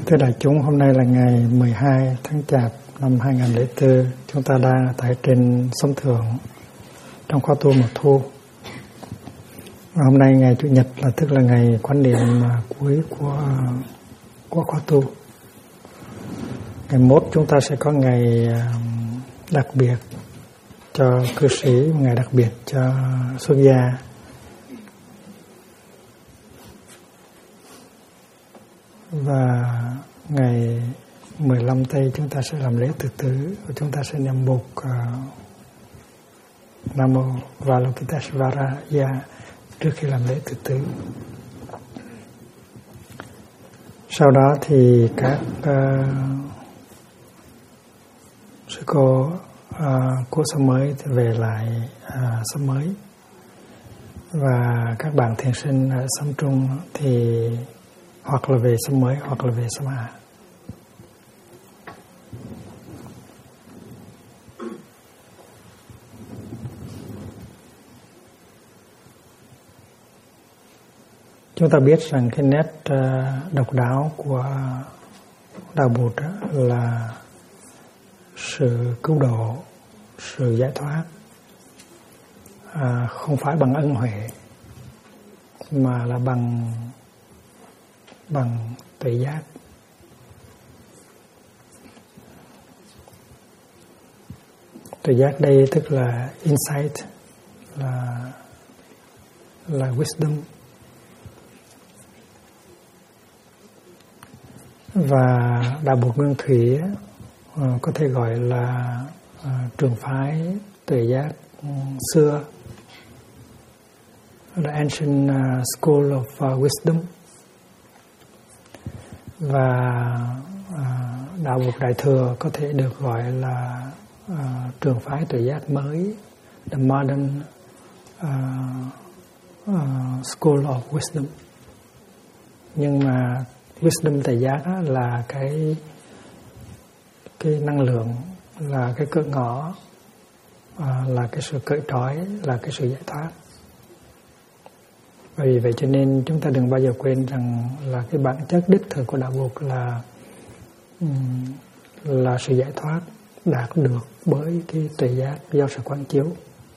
Thưa đại chúng, hôm nay là ngày 12 tháng Chạp năm 2004. Chúng ta đang tại trên sông Thượng trong khóa tu mùa thu. Và hôm nay ngày Chủ nhật là tức là ngày quan niệm cuối của khóa tu. Ngày mốt chúng ta sẽ có ngày đặc biệt cho cư sĩ, ngày đặc biệt cho xuất gia. Và ngày 15 tây chúng ta sẽ làm lễ tự tử, chúng ta sẽ niệm buộc Nam Mô Avalokiteshvara trước khi làm lễ tự tử. Sau đó thì các sư cô của xóm mới về lại xóm mới, và các bạn thiền sinh ở xóm trung thì hoặc là về xóm mới hoặc là về xóm hạ. Chúng ta biết rằng cái nét độc đáo của Đạo Bụt là sự cứu độ, sự giải thoát, không phải bằng ân huệ mà là bằng tuệ giác. Tuệ giác đây tức là insight, là wisdom. Và Đạo Bụt Nguyên Thủy có thể gọi là trường phái tuệ giác xưa, là Ancient School of Wisdom. Và Đạo Bụt Đại Thừa có thể được gọi là trường phái tuệ giác mới, the modern school of wisdom. Nhưng mà wisdom tuệ giác là cái năng lượng, là cái cửa ngõ, là cái sự cởi trói, là cái sự giải thoát. Vì vậy cho nên chúng ta đừng bao giờ quên rằng là cái bản chất đích thực của Đạo Bụt là sự giải thoát đạt được bởi cái tuệ giác do sự quán chiếu.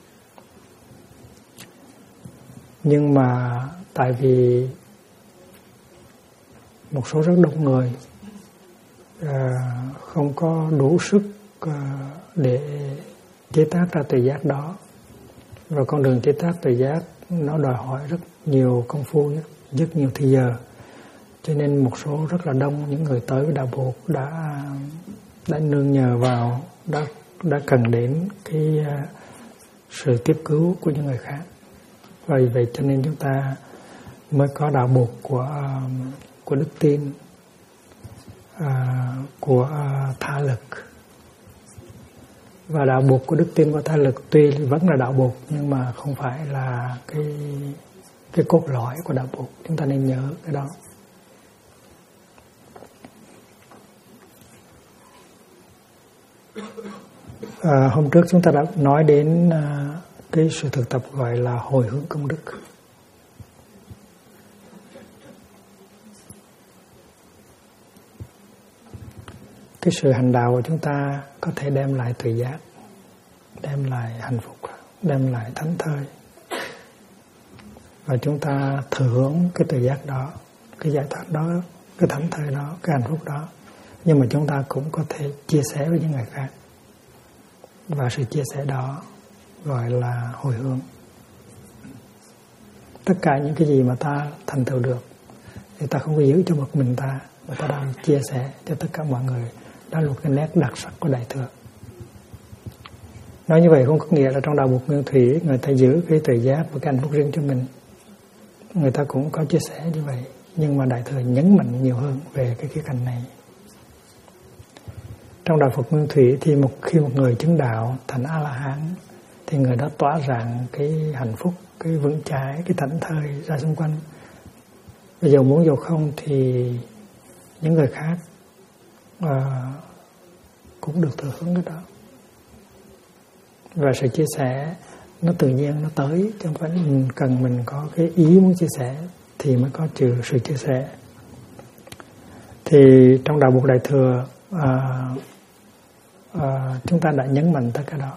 Nhưng mà tại vì một số rất đông người không có đủ sức để chế tác ra tuệ giác đó, và con đường chế tác tuệ giác nó đòi hỏi rất nhiều công phu, rất nhiều thời giờ, cho nên một số rất là đông những người tới với Đạo Bụt đã nương nhờ vào, đã cần đến cái sự tiếp cứu của những người khác. Vì vậy cho nên chúng ta mới có Đạo Bụt của đức tin, của tha lực. Và Đạo Bụt của đức tin và tha lực tuy vẫn là Đạo Bụt nhưng mà không phải là cái cốt lõi của Đạo Bụt. Chúng ta nên nhớ cái đó. Hôm trước chúng ta đã nói đến cái sự thực tập gọi là hồi hướng công đức. Cái sự hành đạo của chúng ta có thể đem lại tuệ giác, đem lại hạnh phúc, đem lại thánh thơi. Và chúng ta thừa hưởng cái tuệ giác đó, cái giải thoát đó, cái thánh thơi đó, cái hạnh phúc đó. Nhưng mà chúng ta cũng có thể chia sẻ với những người khác. Và sự chia sẻ đó gọi là hồi hướng. Tất cả những cái gì mà ta thành tựu được thì ta không có giữ cho một mình ta, mà ta đang chia sẻ cho tất cả mọi người. Đó là một cái nét đặc sắc của Đại Thừa. Nói như vậy không có nghĩa là trong Đạo Bụt Nguyên Thủy người ta giữ cái tuệ giác và cái hạnh phúc riêng cho mình. Người ta cũng có chia sẻ như vậy, nhưng mà Đại Thừa nhấn mạnh nhiều hơn về cái khía cạnh này. Trong Đạo Phật Nguyên Thủy thì khi một người chứng đạo thành A-la-hán thì người đó tỏa rạng cái hạnh phúc, cái vững chãi, cái thảnh thơi ra xung quanh. Bây giờ muốn dù không thì những người khác cũng được thừa hưởng cái đó. Và sự chia sẻ nó tự nhiên nó tới, chứ không phải cần mình có cái ý muốn chia sẻ thì mới có sự chia sẻ. Thì trong Đạo Buộc Đại Thừa chúng ta đã nhấn mạnh tất cả đó.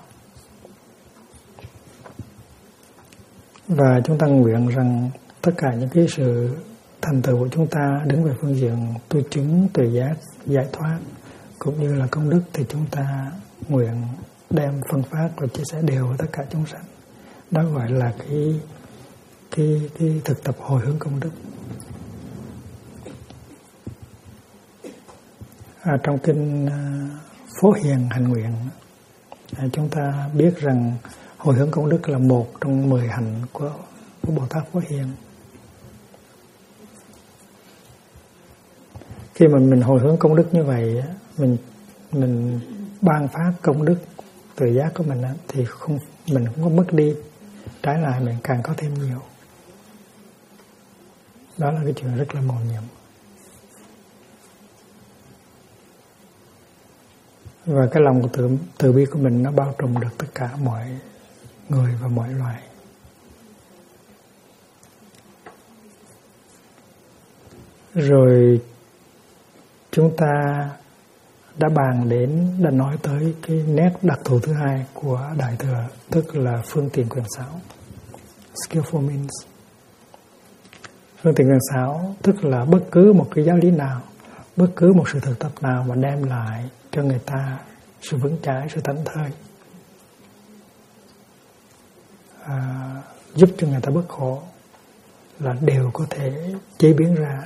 Và chúng ta nguyện rằng tất cả những cái sự thành tựu của chúng ta đứng về phương diện tu chứng, tuệ giác, giải thoát cũng như là công đức thì chúng ta nguyện đem phân phát và chia sẻ đều với tất cả chúng sanh. Đó gọi là cái thực tập hồi hướng công đức. Trong kinh Phổ Hiền Hành Nguyện, chúng ta biết rằng hồi hướng công đức là một trong 10 hạnh của Bồ Tát Phổ Hiền. Khi mà mình hồi hướng công đức như vậy, mình ban phát công đức tự giác của mình thì mình không có mất đi, trái lại mình càng có thêm nhiều. Đó là cái chuyện rất là mầu nhiệm. Và cái lòng từ bi của mình nó bao trùm được tất cả mọi người và mọi loài. Rồi chúng ta đã nói tới cái nét đặc thù thứ hai của Đại Thừa, tức là phương tiện quyền xảo, skillful means. Phương tiện quyền xảo tức là bất cứ một cái giáo lý nào, bất cứ một sự thực tập nào mà đem lại cho người ta sự vững chãi, sự thảnh thơi, giúp cho người ta bớt khổ, là đều có thể chế biến ra.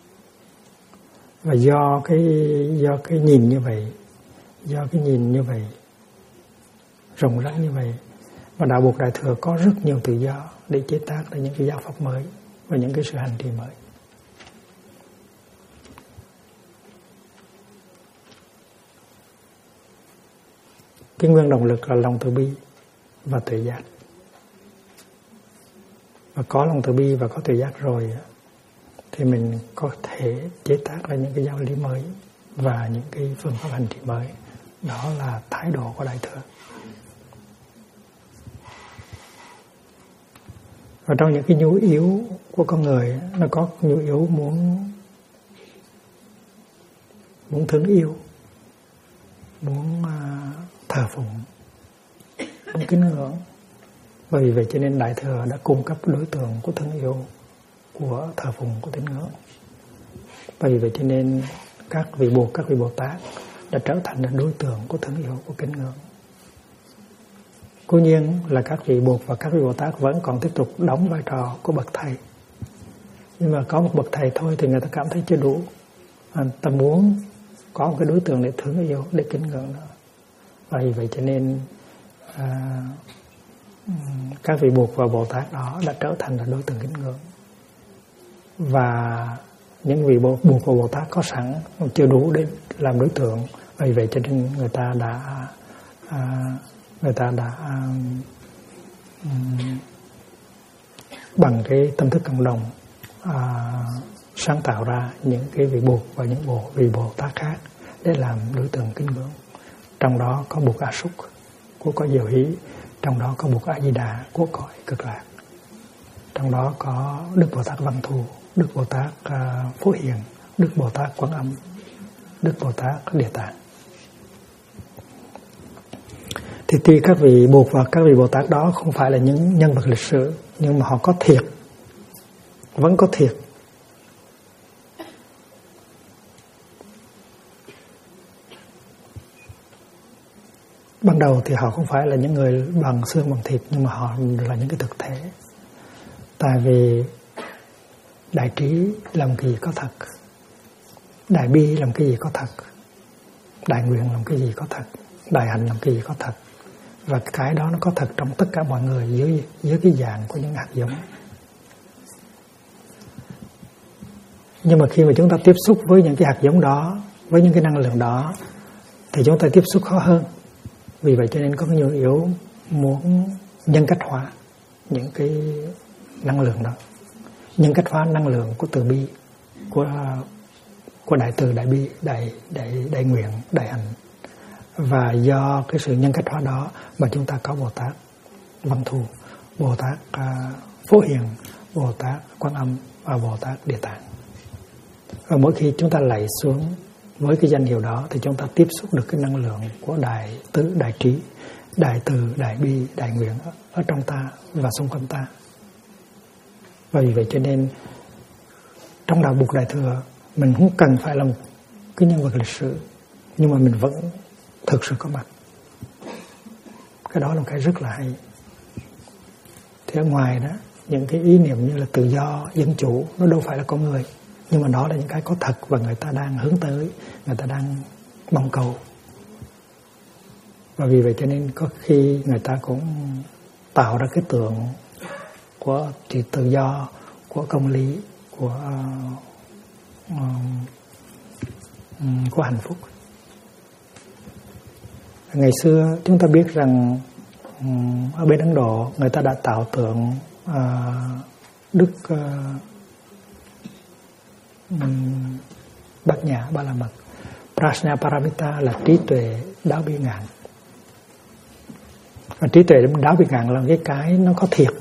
Và do cái nhìn như vậy, rộng rãi như vậy, và Đạo Buộc Đại Thừa có rất nhiều tự do để chế tác ra những cái giáo pháp mới và những cái sự hành trì mới. Cái nguyên động lực là lòng từ bi và tuệ giác. Và có lòng từ bi và có tuệ giác rồi thì mình có thể chế tác ra những cái giáo lý mới và những cái phương pháp hành trì mới. Đó là thái độ của Đại Thừa. Và trong những cái nhu yếu của con người, nó có nhu yếu muốn thương yêu, muốn thờ phụng, muốn kính ngưỡng. Bởi vì vậy cho nên Đại Thừa đã cung cấp đối tượng của thương yêu, của thờ phụng, của tín ngưỡng. Bởi vì vậy cho nên các vị Bồ Tát đã trở thành đối tượng của thương yêu, của kính ngưỡng. Cố nhiên là các vị Bụt và các vị Bồ Tát vẫn còn tiếp tục đóng vai trò của bậc thầy. Nhưng mà có một bậc thầy thôi thì người ta cảm thấy chưa đủ. Ta muốn có một cái đối tượng để thương yêu, để kính ngưỡng nữa. Bởi vậy cho nên các vị Bụt và Bồ Tát đó đã trở thành là đối tượng kính ngưỡng. Và những vị Bụt và Bồ Tát có sẵn chưa đủ để làm đối tượng. Bởi vậy cho nên người ta đã bằng cái tâm thức cộng đồng sáng tạo ra những cái vị Bụt và những vị Bồ Tát khác để làm đối tượng kính ngưỡng. Trong đó có Bụt A Súc của cõi Diệu Hí, trong đó có Bụt A Di Đà của cõi Cực Lạc, trong đó có Đức Bồ Tát Văn Thù, Đức Bồ Tát Phổ Hiền, Đức Bồ Tát Quán Âm, Đức Bồ Tát Địa Tạng. Thì tuy các vị Bụt và các vị Bồ Tát đó không phải là những nhân vật lịch sử, nhưng mà họ có thiệt, vẫn có thiệt. Ban đầu thì họ không phải là những người bằng xương bằng thịt, nhưng mà họ là những cái thực thể. Tại vì đại trí làm cái gì có thật, đại bi làm cái gì có thật, đại nguyện làm cái gì có thật, đại hạnh làm cái gì có thật. Và cái đó nó có thật trong tất cả mọi người dưới cái dạng của những hạt giống. Nhưng mà khi mà chúng ta tiếp xúc với những cái hạt giống đó, với những cái năng lượng đó, thì chúng ta tiếp xúc khó hơn. Vì vậy cho nên có nhu yếu muốn nhân cách hóa những cái năng lượng đó, nhân cách hóa năng lượng của từ bi, của đại từ, đại bi, đại nguyện, đại hạnh. Và do cái sự nhân cách hóa đó mà chúng ta có Bồ Tát Văn Thù, Bồ Tát Phổ Hiền, Bồ Tát Quán Âm và Bồ Tát Địa Tạng. Và mỗi khi chúng ta lạy xuống với cái danh hiệu đó thì chúng ta tiếp xúc được cái năng lượng của đại tứ, đại trí, đại từ, đại bi, đại nguyện ở trong ta và xung quanh ta. Và vì vậy cho nên trong đạo Bụt Đại Thừa mình không cần phải là một cái nhân vật lịch sử, nhưng mà mình vẫn thực sự có mặt. Cái đó là một cái rất là hay. Thì ở ngoài đó, những cái ý niệm như là tự do, dân chủ, nó đâu phải là con người, nhưng mà đó là những cái có thật và người ta đang hướng tới, người ta đang mong cầu. Và vì vậy cho nên có khi người ta cũng tạo ra cái tượng của tự do, của công lý, của hạnh phúc. Ngày xưa chúng ta biết rằng ở bên Ấn Độ người ta đã tạo tượng Đức Bát Nhã Ba La Mật. Prajna Paramita là trí tuệ đáo bi ngạn. Và trí tuệ đáo bi ngạn là cái nó có thiệt.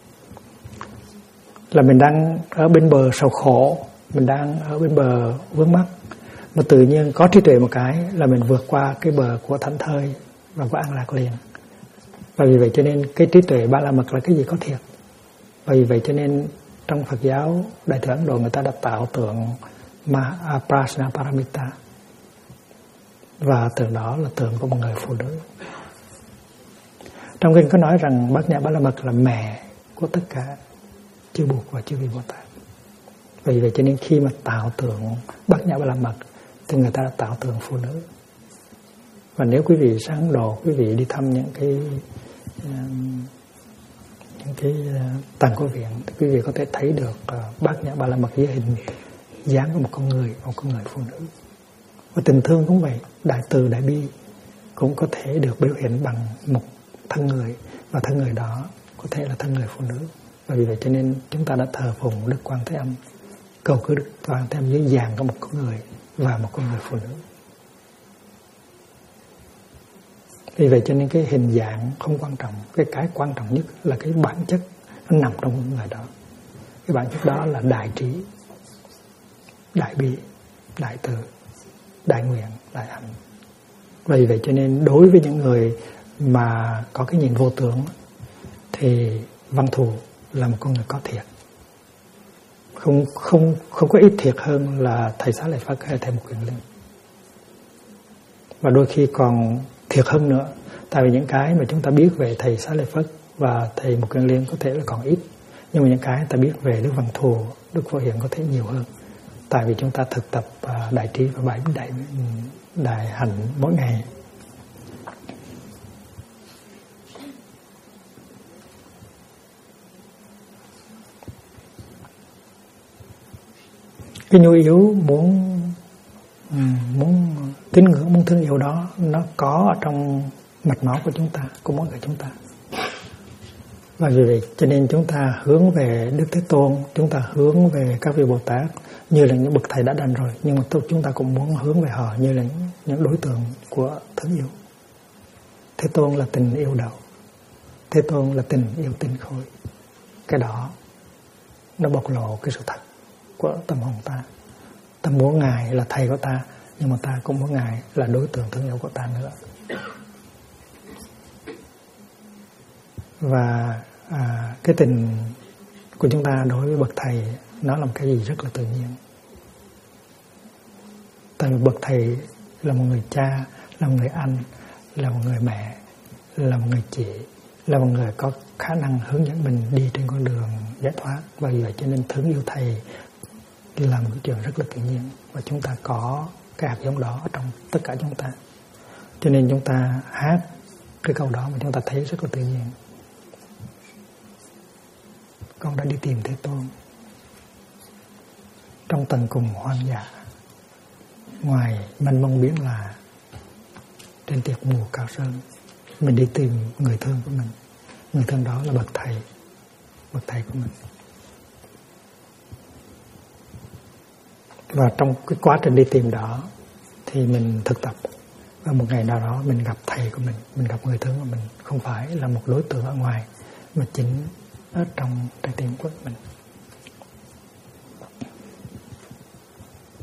Là mình đang ở bên bờ sầu khổ, mình đang ở bên bờ vướng mắc, mà tự nhiên có trí tuệ một cái là mình vượt qua cái bờ của thảnh thơi và của an lạc liền. Và vì vậy cho nên cái trí tuệ Ba La Mật là cái gì có thiệt. Và vì vậy cho nên trong Phật giáo Đại thừa Ấn Độ người ta đã tạo tượng Prajna Paramita. Và tượng đó là tượng của một người phụ nữ. Trong kinh có nói rằng Bát Nhã Ba La Mật là mẹ của tất cả chư Bụt và chư vị Bồ Tát. Vì vậy cho nên khi mà tạo tượng Bát Nhã Ba La Mật thì người ta đã tạo tượng phụ nữ. Và nếu quý vị sang Ấn Độ, quý vị đi thăm những cái tàng cổ viện thì quý vị có thể thấy được Bát Nhã Ba La Mật với hình dáng của một con người phụ nữ. Và tình thương cũng vậy, đại từ đại bi cũng có thể được biểu hiện bằng một thân người, và thân người đó có thể là thân người phụ nữ. Và vì vậy cho nên chúng ta đã thờ phụng Đức Quan Thế Âm, cầu cứu Đức Quan Thế Âm dưới dạng của một con người và một con người phụ nữ. Vì vậy cho nên cái hình dạng không quan trọng, cái quan trọng nhất là cái bản chất nó nằm trong người đó. Cái bản chất đó là đại trí, đại bi, đại từ, đại nguyện, đại hạnh. Vì vậy cho nên đối với những người mà có cái nhìn vô tướng thì Văn Thù là một con người có thiệt. Không có ít thiệt hơn là thầy Xá Lợi Phất hay thầy Mục Kiền Liên. Và đôi khi còn thiệt hơn nữa. Tại vì những cái mà chúng ta biết về thầy Xá Lợi Phất và thầy Mục Kiền Liên có thể là còn ít, nhưng mà những cái ta biết về Đức Văn Thù, Đức Phổ Hiền có thể nhiều hơn. Tại vì chúng ta thực tập đại trí và đại hạnh mỗi ngày. Cái nhu yếu muốn tín ngưỡng, muốn thương yêu đó nó có ở trong mạch máu của chúng ta, của mỗi người chúng ta. Và vì vậy cho nên chúng ta hướng về Đức Thế Tôn, chúng ta hướng về các vị Bồ Tát như là những bậc thầy đã đành rồi, nhưng mà chúng ta cũng muốn hướng về họ như là những đối tượng của thương yêu. Thế Tôn là tình yêu đạo, Thế Tôn là tình yêu tinh khối. Cái đó nó bộc lộ cái sự thật của tâm hồn ta. Ta muốn Ngài là thầy của ta, nhưng mà ta cũng muốn Ngài là đối tượng thương yêu của ta nữa. Và cái tình của chúng ta đối với bậc thầy nó là một cái gì rất là tự nhiên. Tại vì bậc thầy là một người cha, là một người anh, là một người mẹ, là một người chị, là một người có khả năng hướng dẫn mình đi trên con đường giải thoát. Và vì vậy cho nên thương yêu thầy là một cái chuyện rất là tự nhiên. Và chúng ta có cái hạt giống đó trong tất cả chúng ta. Cho nên chúng ta hát cái câu đó mà chúng ta thấy rất là tự nhiên. Con đã đi tìm Thế Tôn trong tận cùng hoang dã, ngoài mênh mông biển là trên tiệc mù cao sơn. Mình đi tìm người thương của mình. Người thương đó là bậc thầy của mình. Và trong cái quá trình đi tìm đó thì mình thực tập, và một ngày nào đó mình gặp thầy của mình gặp người thương của mình, không phải là một đối tượng ở ngoài mà chính ở trong trái tim của mình.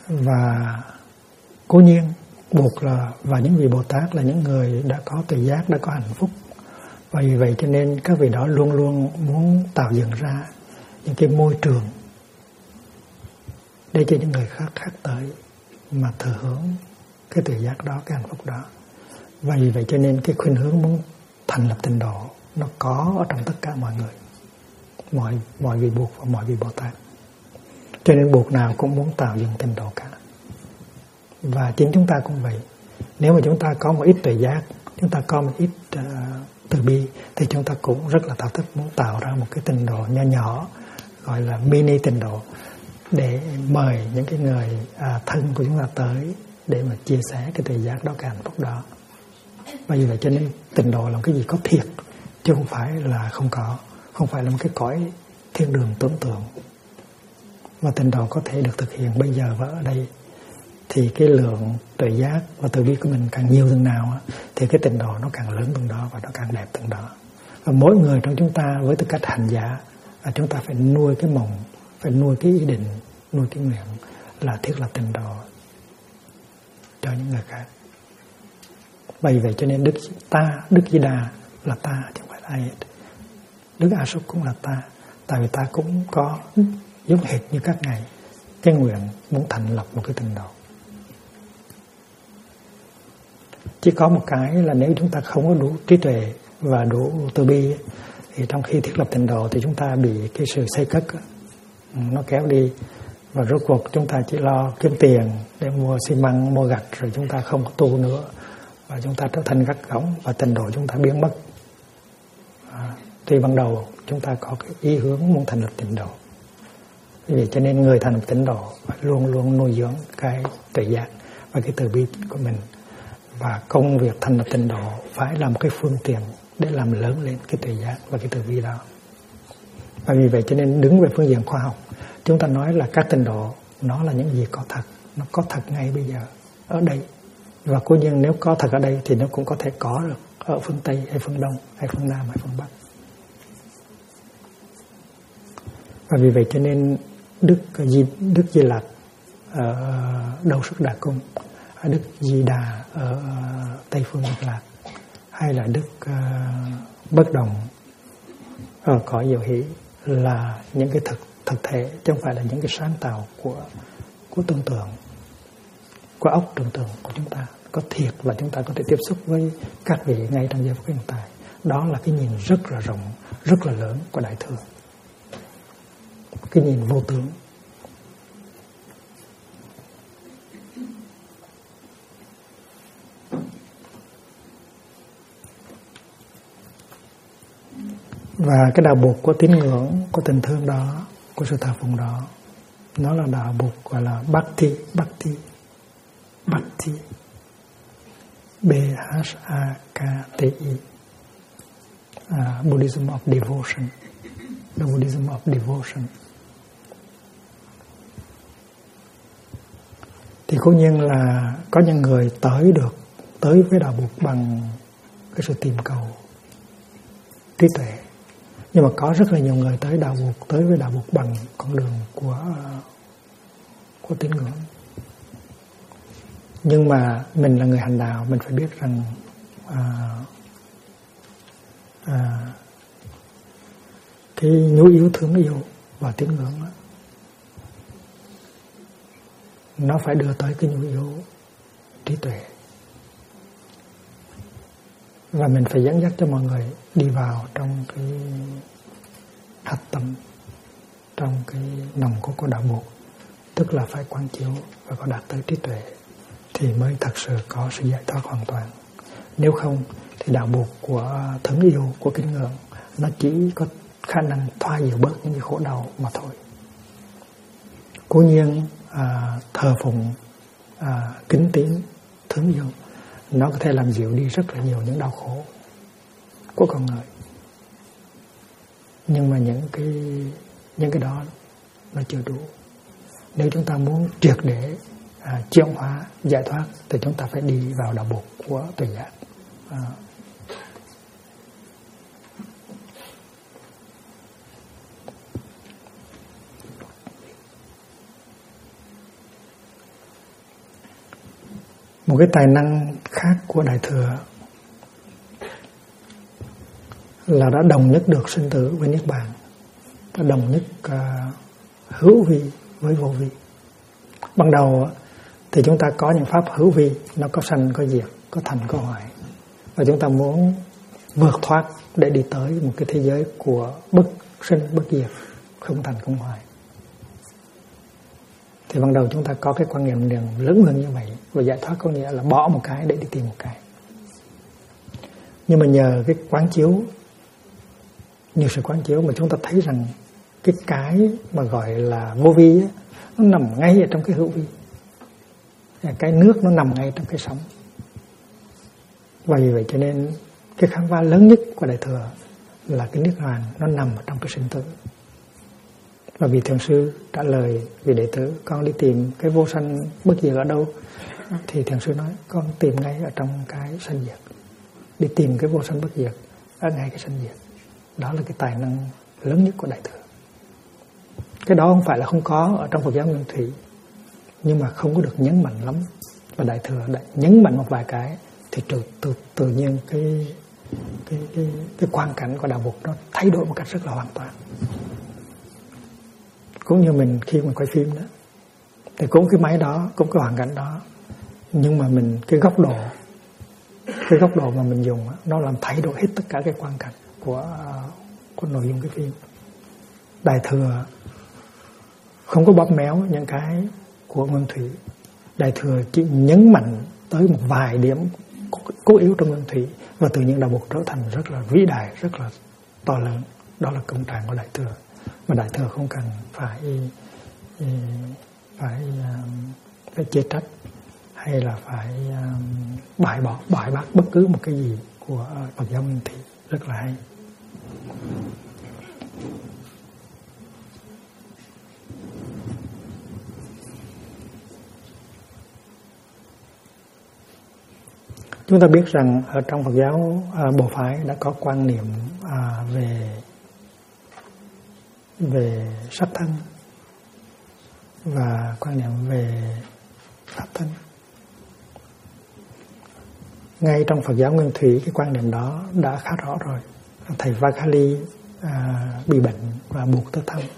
Và cố nhiên buộc là và những vị Bồ Tát là những người đã có tuệ giác, đã có hạnh phúc, và vì vậy cho nên các vị đó luôn luôn muốn tạo dựng ra những cái môi trường để cho những người khác tới mà thừa hưởng cái tuệ giác đó, cái hạnh phúc đó. Và vì vậy cho nên cái khuynh hướng muốn thành lập tịnh độ nó có ở trong tất cả mọi người, mọi vị buộc và mọi vị Bồ Tát. Cho nên buộc nào cũng muốn tạo dựng tịnh độ cả. Và chính chúng ta cũng vậy. Nếu mà chúng ta có một ít tuệ giác, chúng ta có một ít từ bi, thì chúng ta cũng rất là thao thức muốn tạo ra một cái tịnh độ nhỏ nhỏ, gọi là mini tịnh độ, để mời những cái người thân của chúng ta tới để mà chia sẻ cái tuệ giác đó, cái hạnh phúc đó. Và vì vậy cho nên tịnh độ là một cái gì có thiệt, chứ không phải là không có, không phải là một cái cõi thiên đường tưởng tượng. Và tịnh độ có thể được thực hiện bây giờ và ở đây, thì cái lượng tuệ giác và từ bi của mình càng nhiều từng nào thì cái tịnh độ nó càng lớn từng đó và nó càng đẹp từng đó. Và mỗi người trong chúng ta với tư cách hành giả là chúng ta phải nuôi cái mộng, phải nuôi cái ý định, nuôi cái nguyện là thiết lập tịnh độ cho những người khác. Vì vậy cho nên Đức Di Đà là ta chứ không phải là ai hết. Đức A Súc cũng là ta, tại vì ta cũng có giống hệt như các ngài cái nguyện muốn thành lập một cái tịnh độ. Chỉ có một cái là nếu chúng ta không có đủ trí tuệ và đủ từ bi thì trong khi thiết lập tịnh độ thì chúng ta bị cái sự xây cất nó kéo đi, và rốt cuộc chúng ta chỉ lo kiếm tiền để mua xi măng, mua gạch, rồi chúng ta không có tu nữa và chúng ta trở thành gác gỏng và tịnh độ chúng ta biến mất. Tuy ban đầu chúng ta có cái ý hướng muốn thành lập tịnh độ. Vì vậy cho nên người thành lập tịnh độ phải luôn luôn nuôi dưỡng cái tuệ giác và cái từ bi của mình. Và công việc thành lập tịnh độ phải là một cái phương tiện để làm lớn lên cái tuệ giác và cái từ bi đó. Và vì vậy cho nên đứng về phương diện khoa học, chúng ta nói là các tịnh độ nó là những gì có thật, nó có thật ngay bây giờ ở đây. Và cố nhiên nếu có thật ở đây thì nó cũng có thể có được ở phương Tây hay phương Đông hay phương Nam hay phương Bắc. Và vì vậy cho nên Đức Di Lặc ở Đâu Sức Đà Cung, Đức Di Đà ở Tây Phương Cực Lạc, hay là Đức Bất Đồng ở cõi Diệu Hỷ là những cái thực thể, chứ không phải là những cái sáng tạo của tưởng tượng, của óc tưởng tượng của chúng ta. Có thiệt và chúng ta có thể tiếp xúc với các vị ngay trong giây phút hiện tại. Đó là cái nhìn rất là rộng, rất là lớn của Đại Thừa, cái nhìn vô tướng. Và cái đạo buộc của tín ngưỡng, của tình thương đó, của sự thờ phụng đó, nó là đạo buộc gọi là Bhakti, B-H-A-K-T-I, Buddhism of Devotion, the Buddhism of Devotion. Thì cố nhiên là có những người tới với đạo buộc bằng cái sự tìm cầu trí tuệ, nhưng mà có rất là nhiều người tới với đạo buộc bằng con đường của tín ngưỡng. Nhưng mà mình là người hành đạo, mình phải biết rằng cái nhu yếu thương yêu và tín ngưỡng đó, nó phải đưa tới cái nhu yếu trí tuệ. Và mình phải dẫn dắt cho mọi người đi vào trong cái hạch tâm, trong cái nòng cốt của đạo buộc, tức là phải quán chiếu và có đạt tới trí tuệ thì mới thật sự có sự giải thoát hoàn toàn. Nếu không thì đạo buộc của thương yêu, của kính ngưỡng, nó chỉ có khả năng thoa dịu bớt những cái khổ đau mà thôi. Cố nhiên thờ phụng, kính tín, thương yêu, nó có thể làm dịu đi rất là nhiều những đau khổ của con người. Nhưng mà những cái đó nó chưa đủ. Nếu chúng ta muốn triệt để chuyển hóa, giải thoát thì chúng ta phải đi vào đạo buộc của tuệ giác. Một cái tài năng khác của Đại Thừa là đã đồng nhất được sinh tử với Niết Bàn, đã đồng nhất hữu vi với vô vi. Ban đầu thì chúng ta có những pháp hữu vi, nó có sanh có diệt, có thành có hoại, và chúng ta muốn vượt thoát để đi tới một cái thế giới của bất sinh bất diệt, không thành không hoại. Thì ban đầu chúng ta có cái quan niệm lớn hơn như vậy, và giải thoát có nghĩa là bỏ một cái để đi tìm một cái. Nhưng mà nhờ cái quán chiếu, nhiều sự quán chiếu mà chúng ta thấy rằng cái mà gọi là vô vi ấy, nó nằm ngay ở trong cái hữu vi. Cái nước nó nằm ngay trong cái sóng. Và vì vậy cho nên cái khám phá lớn nhất của Đại Thừa là cái niết bàn nó nằm ở trong cái sinh tử. Và vị Thiền sư trả lời vị đệ tử: con đi tìm cái vô sanh bất diệt ở đâu? Thì Thiền sư nói: con tìm ngay ở trong cái sanh diệt. Đi tìm cái vô sanh bất diệt ở ngay cái sanh diệt. Đó là cái tài năng lớn nhất của Đại Thừa. Cái đó không phải là không có ở trong Phật giáo Nguyên Thủy, nhưng mà không có được nhấn mạnh lắm. Và Đại Thừa đã nhấn mạnh một vài cái thì tự nhiên cái quan cảnh của đạo Phật nó thay đổi một cách rất là hoàn toàn. Cũng như mình khi mà quay phim đó, thì cũng cái máy đó, cũng cái hoàn cảnh đó, nhưng mà mình cái góc độ mà mình dùng nó làm thay đổi hết tất cả cái quan cảnh của nội dung cái phim. Đại Thừa không có bóp méo những cái của Nguyên Thủy. Đại Thừa chỉ nhấn mạnh tới một vài điểm cốt yếu trong Nguyên Thủy, và tự nhiên đạo Phật trở thành rất là vĩ đại, rất là to lớn. Đó là công trạng của Đại Thừa. Mà Đại Thừa không cần phải chê trách hay là phải bài bác bất cứ một cái gì của Phật giáo Nguyên Thủy. Rất là hay. Chúng ta biết rằng ở trong Phật giáo Bồ Phái đã có quan niệm về sắc thân và quan niệm về pháp thân. Ngay trong Phật giáo Nguyên Thủy, cái quan niệm đó đã khá rõ rồi. Thầy Vakali bị bệnh và buộc tới thăm.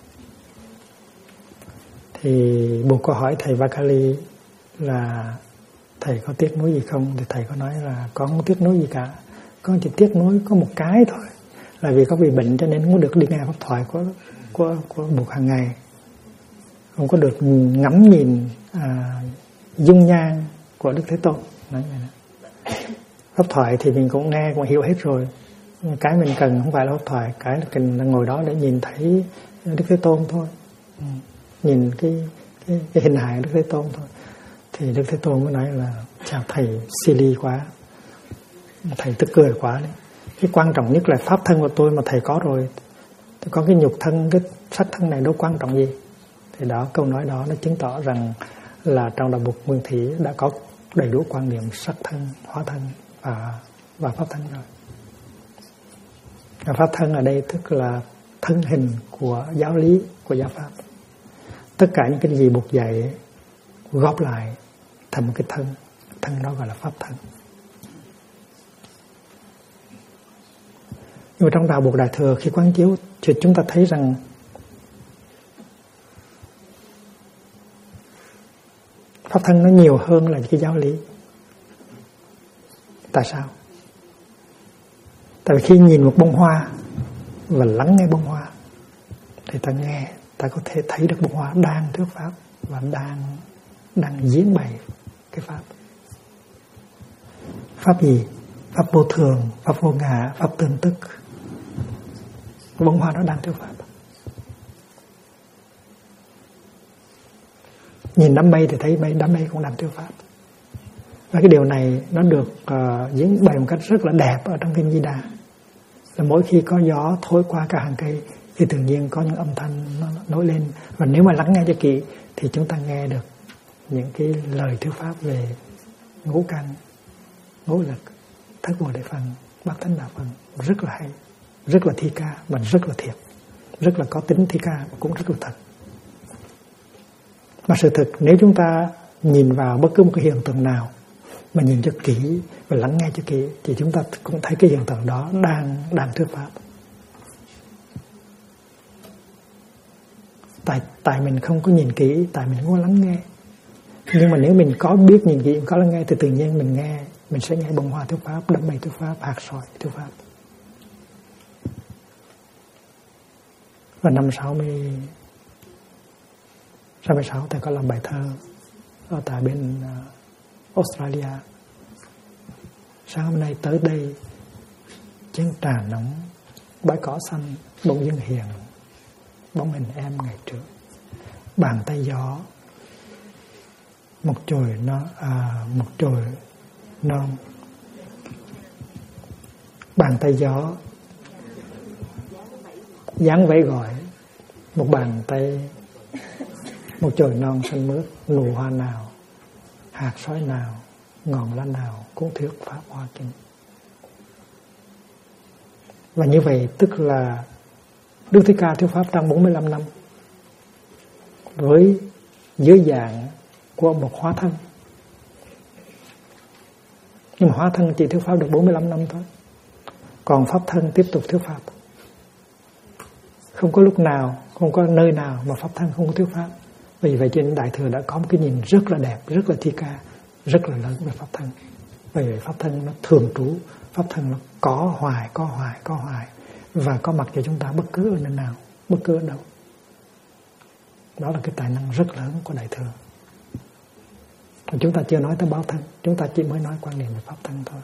Thì buộc có hỏi thầy Vakali là thầy có tiếc nuối gì không? Thì thầy có nói là con không tiếc nuối gì cả, con chỉ tiếc nuối có một cái thôi, là vì có bị bệnh cho nên không có được đi nghe pháp thoại của buộc hàng ngày, không có được ngắm nhìn dung nhan của Đức Thế Tôn. Nói vậy đó. Pháp thoại thì mình cũng nghe, cũng hiểu hết rồi. Cái mình cần không phải là pháp thoại, cái là cần là ngồi đó để nhìn thấy Đức Thế Tôn thôi, nhìn cái hình hài Đức Thế Tôn thôi. Thì Đức Thế Tôn mới nói là: chào thầy silly quá, thầy tức cười quá đấy. Cái quan trọng nhất là pháp thân của tôi mà thầy có rồi, thì có cái nhục thân, cái sắc thân này đâu quan trọng gì. Thì đó, câu nói đó nó chứng tỏ rằng là trong đạo Phật Nguyên Thủy đã có đầy đủ quan niệm sắc thân, hóa thân và pháp thân rồi. Và pháp thân ở đây tức là thân hình của giáo lý, của giáo pháp. Tất cả những cái gì Bụt dạy góp lại thành một cái thân đó gọi là pháp thân. Nhưng mà trong đạo Bụt Đại Thừa, khi quán chiếu thì chúng ta thấy rằng pháp thân nó nhiều hơn là cái giáo lý. Tại sao? Tại vì khi nhìn một bông hoa và lắng nghe bông hoa thì ta có thể thấy được bông hoa đang thuyết pháp và đang diễn bày cái pháp. Pháp gì? Pháp vô thường, pháp vô ngã, pháp tương tức. Cái bông hoa nó đang thuyết pháp. Nhìn đám mây thì thấy đám mây cũng đang thuyết pháp. Và cái điều này nó được diễn bày một cách rất là đẹp ở trong Kinh Di Đà. Là mỗi khi có gió thổi qua cả hàng cây thì tự nhiên có những âm thanh nó nổi lên. Và nếu mà lắng nghe cho kỹ thì chúng ta nghe được những cái lời thuyết pháp về ngũ căn, ngũ lực, thất bồ đề phần, bát thánh đạo phần. Rất là hay, rất là thi ca và rất là thiệt, rất là có tính thi ca cũng rất là thật. Mà sự thực nếu chúng ta nhìn vào bất cứ một cái hiện tượng nào mà nhìn cho kỹ và lắng nghe cho kỹ thì chúng ta cũng thấy cái hiện tượng đó đang thuyết pháp. Tại mình không có nhìn kỹ, tại mình không có lắng nghe. Nhưng mà nếu mình có biết nhìn kỹ, có lắng nghe thì tự nhiên mình nghe, mình sẽ nghe bông hoa thuyết pháp, đám mây thuyết pháp, hạt sỏi thuyết pháp. Và năm 66 thầy có làm bài thơ ở tại bên Australia. Sáng hôm nay tới đây, chén trà nóng, bãi cỏ xanh bỗng dưng hiện bóng hình em ngày trước. Bàn tay gió, một chồi non. Bàn tay gió dáng vẫy gọi, một bàn tay, một chồi non xanh mướt, nụ hoa nào, hạt sói nào, ngọn lá nào cũng thuyết pháp hoa kinh. Và như vậy tức là Đức Thích Ca thuyết pháp trong 45 năm với dưới dạng của một hóa thân. Nhưng mà hóa thân chỉ thuyết pháp được 45 năm thôi. Còn pháp thân tiếp tục thuyết pháp. Không có lúc nào, không có nơi nào mà pháp thân không có thuyết pháp. Vì vậy trên Đại Thừa đã có một cái nhìn rất là đẹp, rất là thi ca, rất là lớn về pháp thân. Vì vậy pháp thân nó thường trú, pháp thân nó có hoài. Và có mặt cho chúng ta bất cứ ở nơi nào, bất cứ ở đâu. Đó là cái tài năng rất lớn của Đại Thừa. Chúng ta chưa nói tới báo thân, chúng ta chỉ mới nói quan niệm về pháp thân thôi.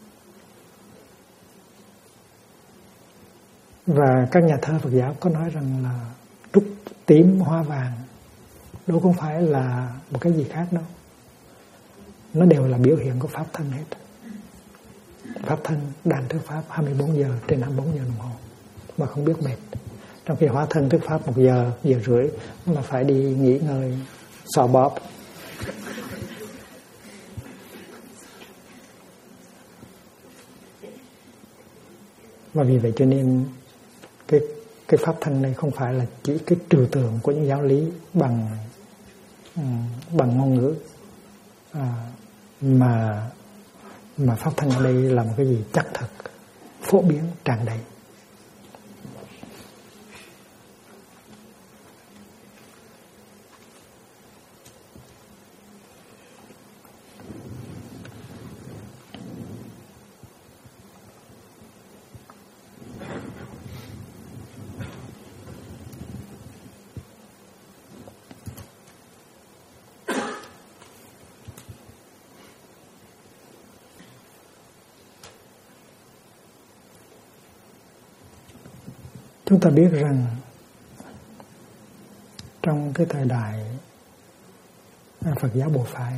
Và các nhà thơ Phật giáo có nói rằng là trúc tím hoa vàng đâu không phải là một cái gì khác đâu. Nó đều là biểu hiện của pháp thân hết. Pháp thân đang thuyết pháp 24 giờ trên 24 giờ đồng hồ mà không biết mệt. Trong khi hóa thân thuyết pháp 1 giờ, giờ rưỡi nó là phải đi nghỉ ngơi, xò bóp. Và vì vậy cho nên cái pháp thân này không phải là chỉ cái trừu tượng của những giáo lý bằng ngôn ngữ, mà pháp thân ở đây là một cái gì chắc thật, phổ biến, tràn đầy. Chúng ta biết rằng trong cái thời đại Phật giáo Bộ Phái,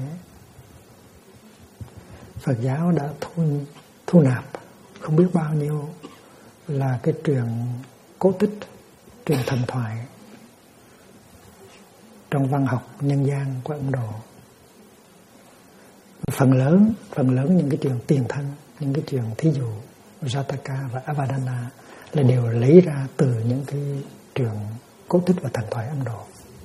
Phật giáo đã thu nạp không biết bao nhiêu là cái truyền cổ tích, truyền thần thoại trong văn học nhân gian của Ấn Độ. Phần lớn những cái chuyện tiền thân, những cái chuyện thí dụ Jataka và Avadana là đều lấy ra từ những cái chuyện cổ tích và thần thoại Ấn Độ.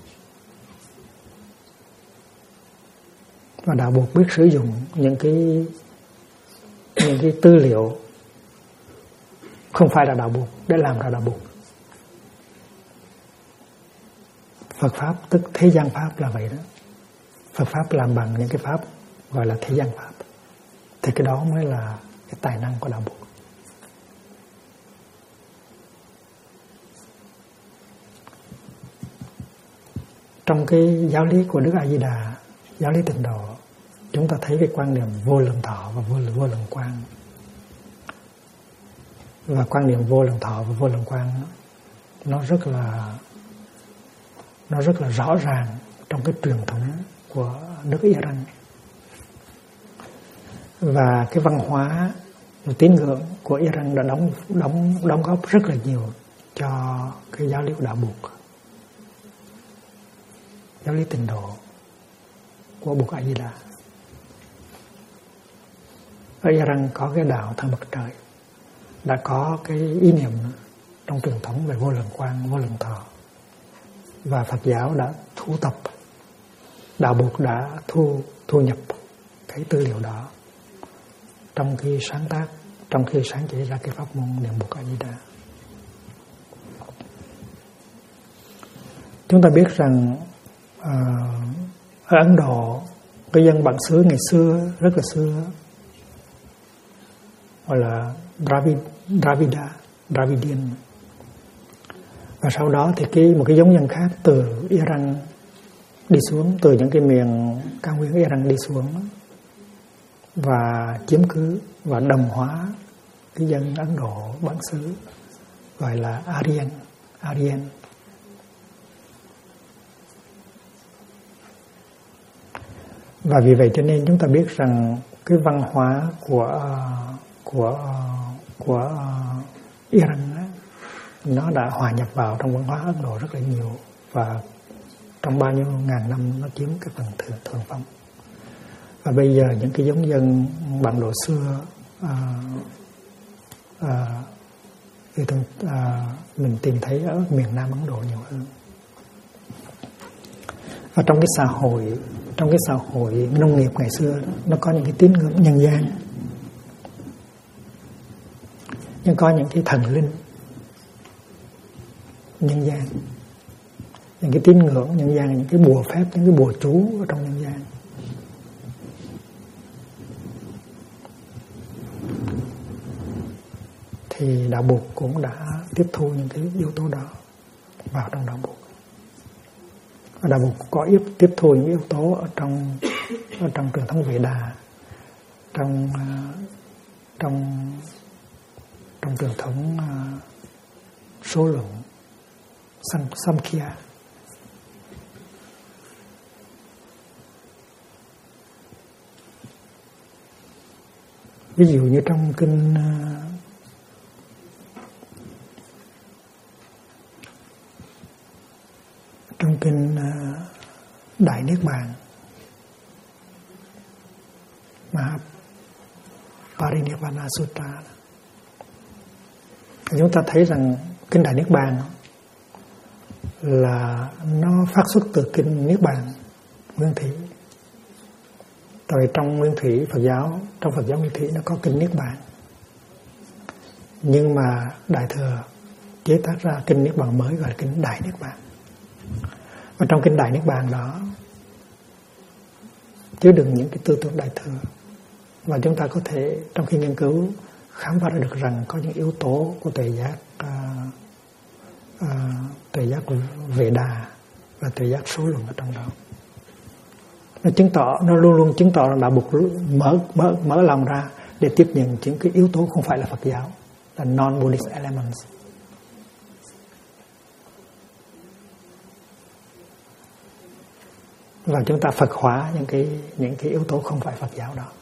Và đạo Buộc biết sử dụng những cái tư liệu không phải là đạo Buộc để làm ra đạo Buộc. Phật Pháp tức thế gian Pháp là vậy đó. Phật Pháp làm bằng những cái Pháp gọi là thế gian Pháp. Thì cái đó mới là cái tài năng của đạo Buộc. Trong cái giáo lý của Đức A Di Đà, giáo lý Tịnh Độ, chúng ta thấy cái quan niệm vô lượng thọ và vô lượng quang. Và quan niệm vô lượng thọ và vô lượng quang nó rất là rõ ràng trong cái truyền thống của nước Iran. Và cái văn hóa tín ngưỡng của Iran đã đóng góp rất là nhiều cho cái giáo lý của đạo Buộc. Giáo lý Tịnh Độ của Bụt A Di Đà. Ở Iran có cái đạo Thờ Mặt Trời, đã có cái ý niệm trong truyền thống về vô lượng quang, vô lượng thọ. Và Phật giáo đã thu tập, đạo Bụt đã thu nhập cái tư liệu đó trong khi sáng chế ra cái pháp môn niệm Phật A Di Đà. Chúng ta biết rằng ở Ấn Độ, cái dân bản xứ ngày xưa, rất là xưa, gọi là Dravidian. Và sau đó thì một cái giống dân khác từ Iran đi xuống, từ những cái miền cao nguyên Iran đi xuống và chiếm cứ và đồng hóa cái dân Ấn Độ bản xứ, gọi là Aryan. Và vì vậy cho nên chúng ta biết rằng cái văn hóa của Iran đó, nó đã hòa nhập vào trong văn hóa Ấn Độ rất là nhiều, và trong bao nhiêu ngàn năm nó chiếm cái phần thượng phong. Và bây giờ những cái giống dân bản đồ xưa mình tìm thấy ở miền Nam Ấn Độ nhiều hơn. Và trong cái xã hội nông nghiệp ngày xưa đó, nó có những cái tín ngưỡng nhân gian, nhưng có những cái thần linh nhân gian, những cái tín ngưỡng nhân gian, những cái bùa phép, những cái bùa chú ở trong nhân gian. Thì đạo Bụt cũng đã tiếp thu những cái yếu tố đó vào trong đạo Bụt. Và đạo Bụt có tiếp thu những yếu tố ở trong truyền thống Vệ Đà, trong truyền thống số luận Samkhya. Ví dụ như trong kinh Đại Niết Bàn, Parinibbana Sutta, chúng ta thấy rằng kinh Đại Niết Bàn là nó phát xuất từ kinh Niết Bàn Nguyên Thủy. Tại trong Nguyên Thủy Phật giáo, trong Phật giáo Nguyên Thủy nó có kinh Niết Bàn, nhưng mà Đại Thừa chế tác ra kinh Niết Bàn mới gọi là kinh Đại Niết Bàn. Và trong kinh Đại Niết Bàn đó chứa đựng những cái tư tưởng Đại Thừa, và chúng ta có thể trong khi nghiên cứu khám phá ra được rằng có những yếu tố của tuệ giác Vệ Đà và tuệ giác số luận ở trong đó. Nó luôn luôn chứng tỏ rằng đạo Bụt mở lòng ra để tiếp nhận những cái yếu tố không phải là Phật giáo, là non-Buddhist elements. Và chúng ta Phật hóa những cái yếu tố không phải Phật giáo đó.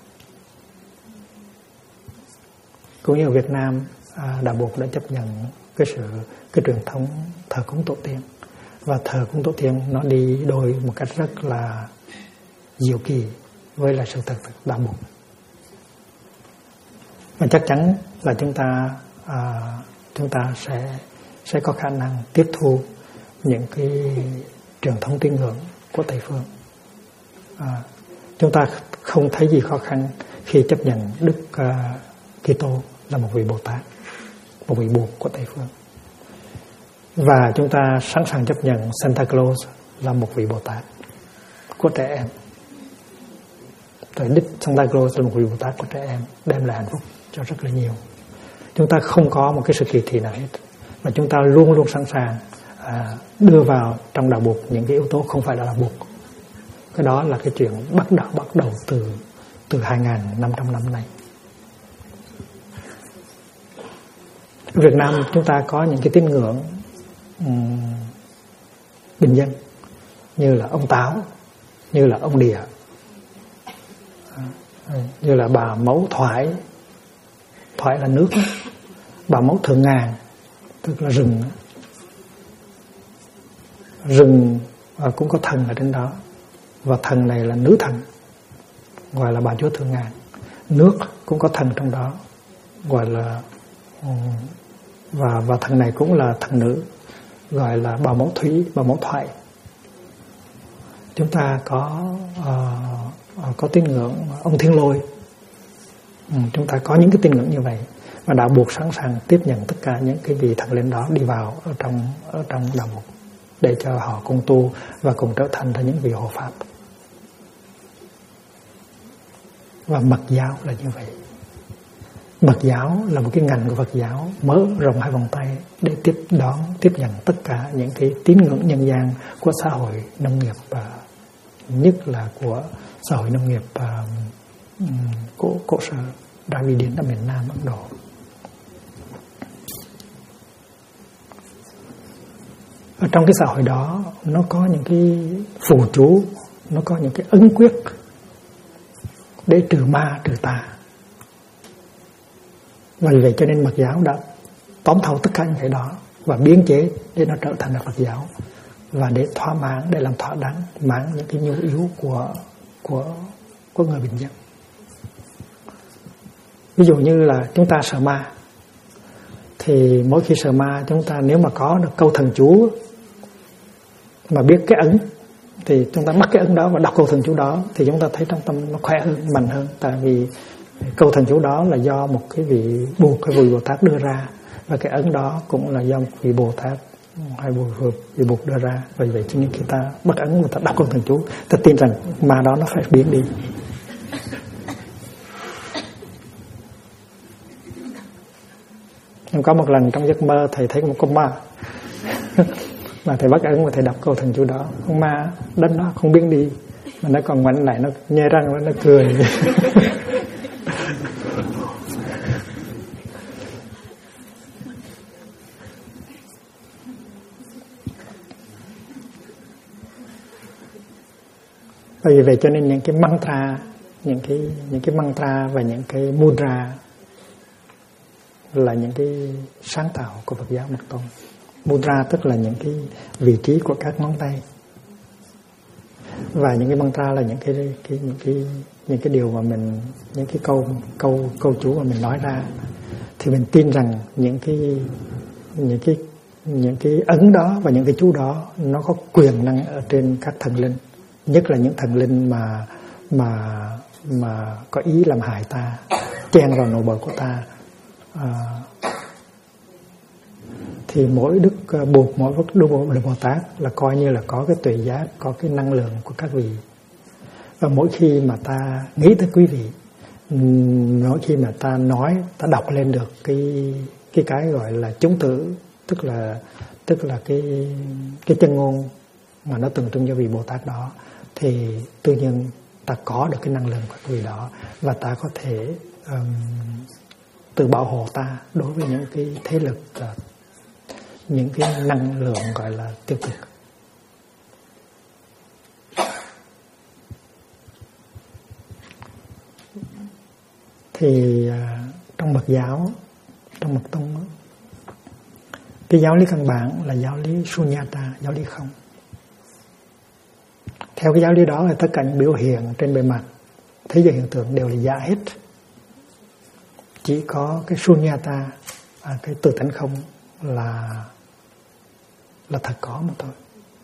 Cũng như ở Việt Nam, đạo Bụt đã chấp nhận cái truyền thống thờ cúng tổ tiên, và thờ cúng tổ tiên nó đi đôi một cách rất là diệu kỳ với là sự thật đạo Bụt. Và chắc chắn là chúng ta sẽ có khả năng tiếp thu những cái truyền thống tín ngưỡng của Tây phương. Chúng ta không thấy gì khó khăn khi chấp nhận Đức Kitô là một vị Bồ Tát, một vị Bụt của Tây phương, và chúng ta sẵn sàng chấp nhận Santa Claus là một vị Bồ Tát của trẻ em. Tại Đức Santa Claus là một vị Bồ Tát của trẻ em, đem lại hạnh phúc cho rất là nhiều. Chúng ta không có một cái sự kỳ thị nào hết, mà chúng ta luôn luôn sẵn sàng đưa vào trong đạo Bụt những cái yếu tố không phải là đạo Bụt. Cái đó là cái chuyện bắt đầu từ 2.500 năm nay. Ở Việt Nam chúng ta có những cái tín ngưỡng bình dân, như là ông Táo, như là ông Địa, như là bà Mẫu Thoại là nước, bà Mẫu Thượng Ngàn tức là rừng cũng có thần ở trên đó, và thần này là nữ thần, gọi là bà Chúa Thượng Ngàn. Nước cũng có thần trong đó, gọi là và thần này cũng là thần nữ, gọi là bà Mẫu Thủy, bà Mẫu Thoại. Chúng ta có tín ngưỡng ông Thiên Lôi, Chúng ta có những cái tín ngưỡng như vậy và đã buộc sẵn sàng tiếp nhận tất cả những cái vị thần linh đó đi vào ở trong đạo mục để cho họ cùng tu và cùng trở thành những vị hộ pháp. Và Mật giáo là như vậy. Mật giáo là một cái ngành của Phật giáo mở rộng hai vòng tay để tiếp nhận tất cả những cái tín ngưỡng nhân gian của xã hội nông nghiệp, nhất là của xã hội nông nghiệp cổ sở Dravidian ở miền Nam Ấn Độ. Ở trong cái xã hội đó nó có những cái phù chú, nó có những cái ấn quyết để trừ ma trừ tà. Và vì vậy cho nên Mật giáo đã tóm thầu tất cả những cái đó và biến chế để nó trở thành là Phật giáo, và để thỏa mãn, để làm thỏa đáng mãn những cái nhu yếu của người bình dân. Ví dụ như là chúng ta sợ ma, thì mỗi khi sợ ma chúng ta nếu mà có được câu thần chú mà biết cái ấn, thì chúng ta bắt cái ấn đó và đọc câu thần chú đó, thì chúng ta thấy trong tâm nó khỏe hơn, mạnh hơn. Tại vì câu thần chú đó là do một cái vị Bồ Tát đưa ra, và cái ấn đó cũng là do một vị Bồ Tát hay vị Bụt đưa ra. Vì vậy cho nên khi ta bắt ấn và ta đọc câu thần chú, ta tin rằng ma đó nó phải biến đi. Nhưng có một lần trong giấc mơ thầy thấy một con ma mà thầy bắt ấn và thầy đọc câu thần chú đó, con ma đến đó không biến đi mà nó còn ngoảnh lại, nó nhe răng nó cười. Vì vậy cho nên những cái mantra, những cái mantra và những cái mudra là những cái sáng tạo của Phật giáo Mật Tông. Mudra tức là những cái vị trí của các ngón tay, và những cái mantra là những cái điều mà mình, những cái câu chú mà mình nói ra, thì mình tin rằng những cái ấn đó và những cái chú đó nó có quyền năng ở trên các thần linh, nhất là những thần linh mà có ý làm hại ta, chen vào nội bộ của ta. Thì mỗi đức Bồ Tát là coi như là có cái tuệ giác, có cái năng lượng của các vị. Và mỗi khi mà ta nghĩ tới quý vị, mỗi khi mà ta nói, ta đọc lên được cái gọi là chúng tử, tức là cái chân ngôn mà nó tượng trưng cho vị Bồ Tát đó, thì tự nhiên ta có được cái năng lượng của các vị đó, và ta có thể tự bảo hộ ta đối với những cái thế lực, những cái năng lượng gọi là tiêu cực. Thì trong Mật giáo, trong Mật Tông đó, cái giáo lý căn bản là giáo lý Sunyata, giáo lý không. Theo cái giáo lý đó là tất cả những biểu hiện trên bề mặt thế giới hiện tượng đều là giả hết. Chỉ có cái Sunyata, cái tự tánh không là thật có mà thôi.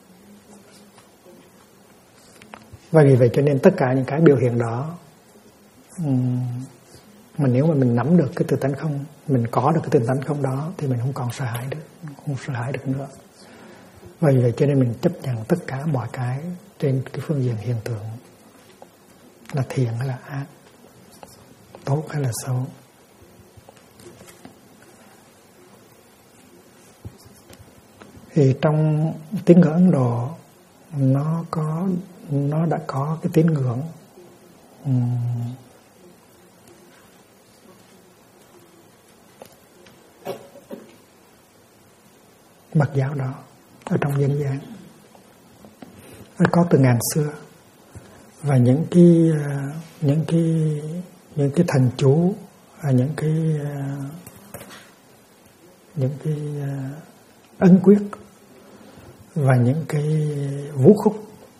Và vì vậy cho nên tất cả những cái biểu hiện đó, mà nếu mà mình nắm được cái tự tánh không, mình có được cái tự tánh không đó, thì mình không còn sợ hãi được, không sợ hãi được nữa. Và vì vậy cho nên mình chấp nhận tất cả mọi cái trên cái phương diện hiện tượng, là thiện hay là ác, tốt hay là xấu. Thì trong tín ngưỡng Ấn Độ nó đã có cái tín ngưỡng Mật giáo đó ở trong dân gian, nó có từ ngàn xưa. Và những cái thần chú, những cái ấn quyết và những cái vũ khúc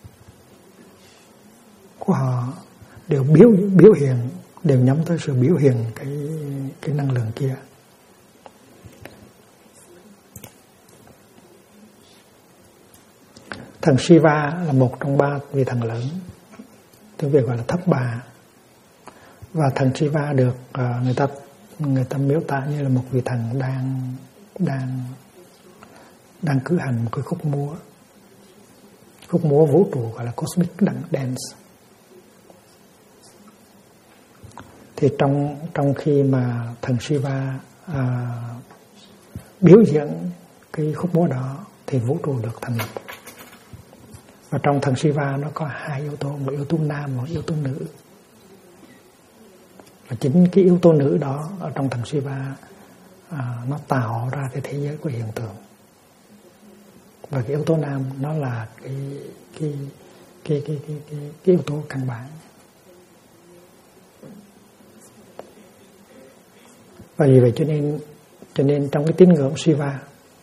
của họ đều biểu hiện, đều nhắm tới sự biểu hiện cái năng lượng kia. Thần Shiva là một trong 3 vị thần lớn, tiếng Việt gọi là Thấp Bà. Và thần Shiva được người ta miêu tả như là một vị thần đang cử hành một cái khúc múa vũ trụ gọi là Cosmic Dance. Thì trong khi mà thần Shiva biểu diễn cái khúc múa đó thì vũ trụ được thành lập. Và trong thần Shiva nó có hai yếu tố, một yếu tố nam và một yếu tố nữ. Và chính cái yếu tố nữ đó ở trong thần Shiva nó tạo ra cái thế giới của hiện tượng. Và cái yếu tố nam nó là cái yếu tố căn bản. Và vì vậy cho nên trong cái tín ngưỡng Shiva,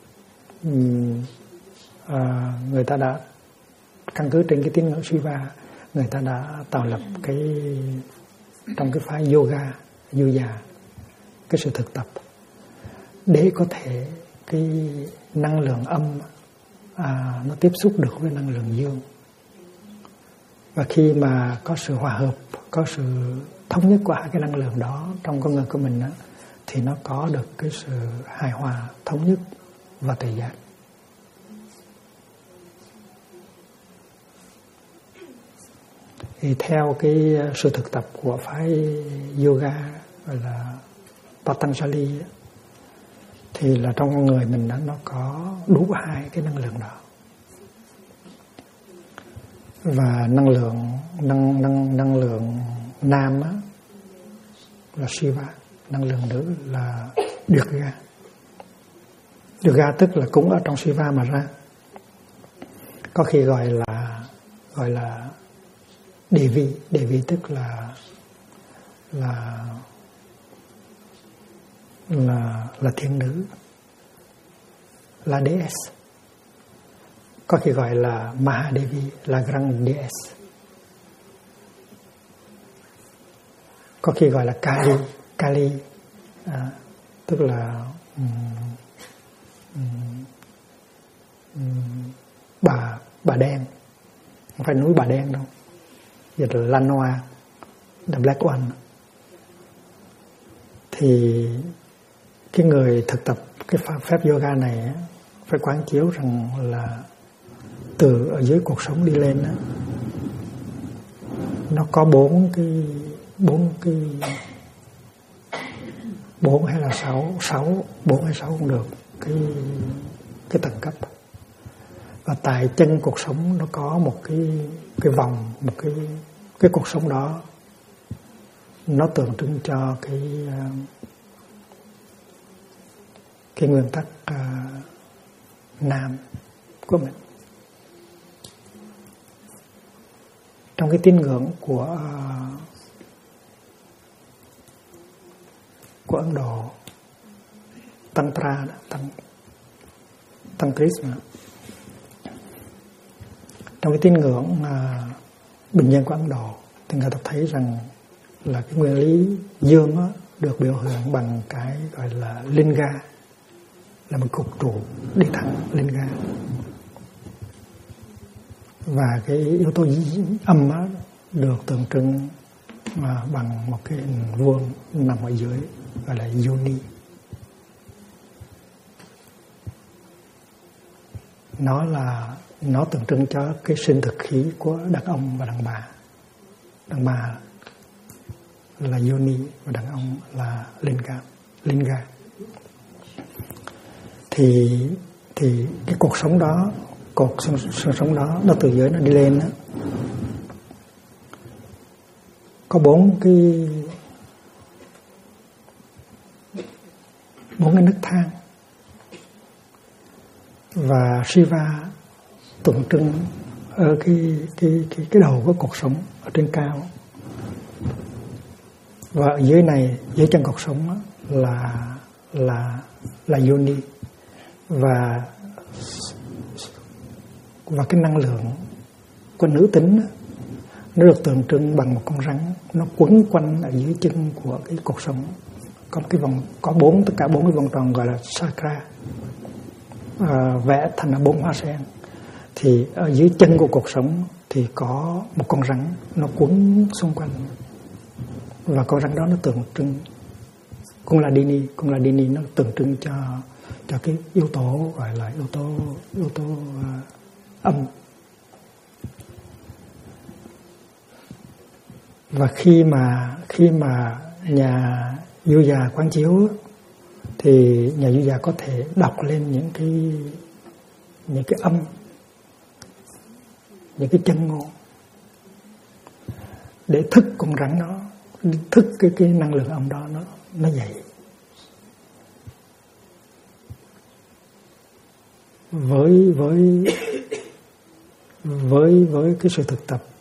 người ta đã căn cứ trên cái tín ngưỡng Shiva, người ta đã tạo lập trong cái phái yoga, cái sự thực tập để có thể cái năng lượng âm nó tiếp xúc được với năng lượng dương. Và khi mà có sự hòa hợp, có sự thống nhất của hai cái năng lượng đó trong con người của mình thì nó có được cái sự hài hòa, thống nhất và tuệ giác. Thì theo cái sự thực tập của phái yoga gọi là Patanjali thì là trong con người mình nó có đủ hai cái năng lượng đó. Và năng lượng nam là Shiva, năng lượng nữ là Durga. Durga tức là cũng ở trong Shiva mà ra. Có khi gọi là Devi tức là thiên nữ, là déesse. Có khi gọi là Mahadevi, là Grand Déesse. Có khi gọi là Kali, tức là bà đen, không phải núi bà đen đâu, dịch là Lanoa, the Black One. Thì cái người thực tập cái phép yoga này phải quán chiếu rằng là từ ở dưới cuộc sống đi lên nó có bốn hay là sáu cũng được cái tầng cấp. Và tại chân cuộc sống nó có một cái vòng, một cái cuộc sống đó nó tượng trưng cho cái nguyên tắc nam của mình. Trong cái tín ngưỡng của Ấn Độ, Tantra, Tantrism, trong cái tín ngưỡng bình dân của Ấn Độ thì người ta thấy rằng là cái nguyên lý dương đó được biểu hiện bằng cái gọi là Linga, là một cục trụ đi thẳng Linga. Và cái yếu tố âm đó được tượng trưng bằng một cái hình vuông nằm ở dưới gọi là Yoni. Nó tượng trưng cho cái sinh thực khí của đàn ông và đàn bà. Đàn bà là Yoni và đàn ông là Linga. Thì cái cuộc sống đó, xương sống đó nó từ dưới nó đi lên đó, có bốn cái nấc thang. Và Shiva tượng trưng ở cái đầu của cuộc sống ở trên cao. Và ở dưới này, dưới chân cuộc sống là Yoni. Và cái năng lượng của nữ tính nó được tượng trưng bằng một con rắn, nó quấn quanh ở dưới chân của cái cuộc sống. Có một cái vòng, tất cả bốn cái vòng tròn gọi là chakra, vẽ thành là 4 hoa sen. Thì ở dưới chân của cuộc sống thì có một con rắn nó quấn xung quanh. Và con rắn đó nó tượng trưng Kundalini nó tượng trưng cho cái yếu tố gọi là yếu tố âm. Và khi mà nhà vua già quán chiếu thì nhà vua già có thể đọc lên những cái âm, những cái chân ngôn để thức con rắn đó, thức cái năng lượng âm đó nó dậy. Với cái sự thực tập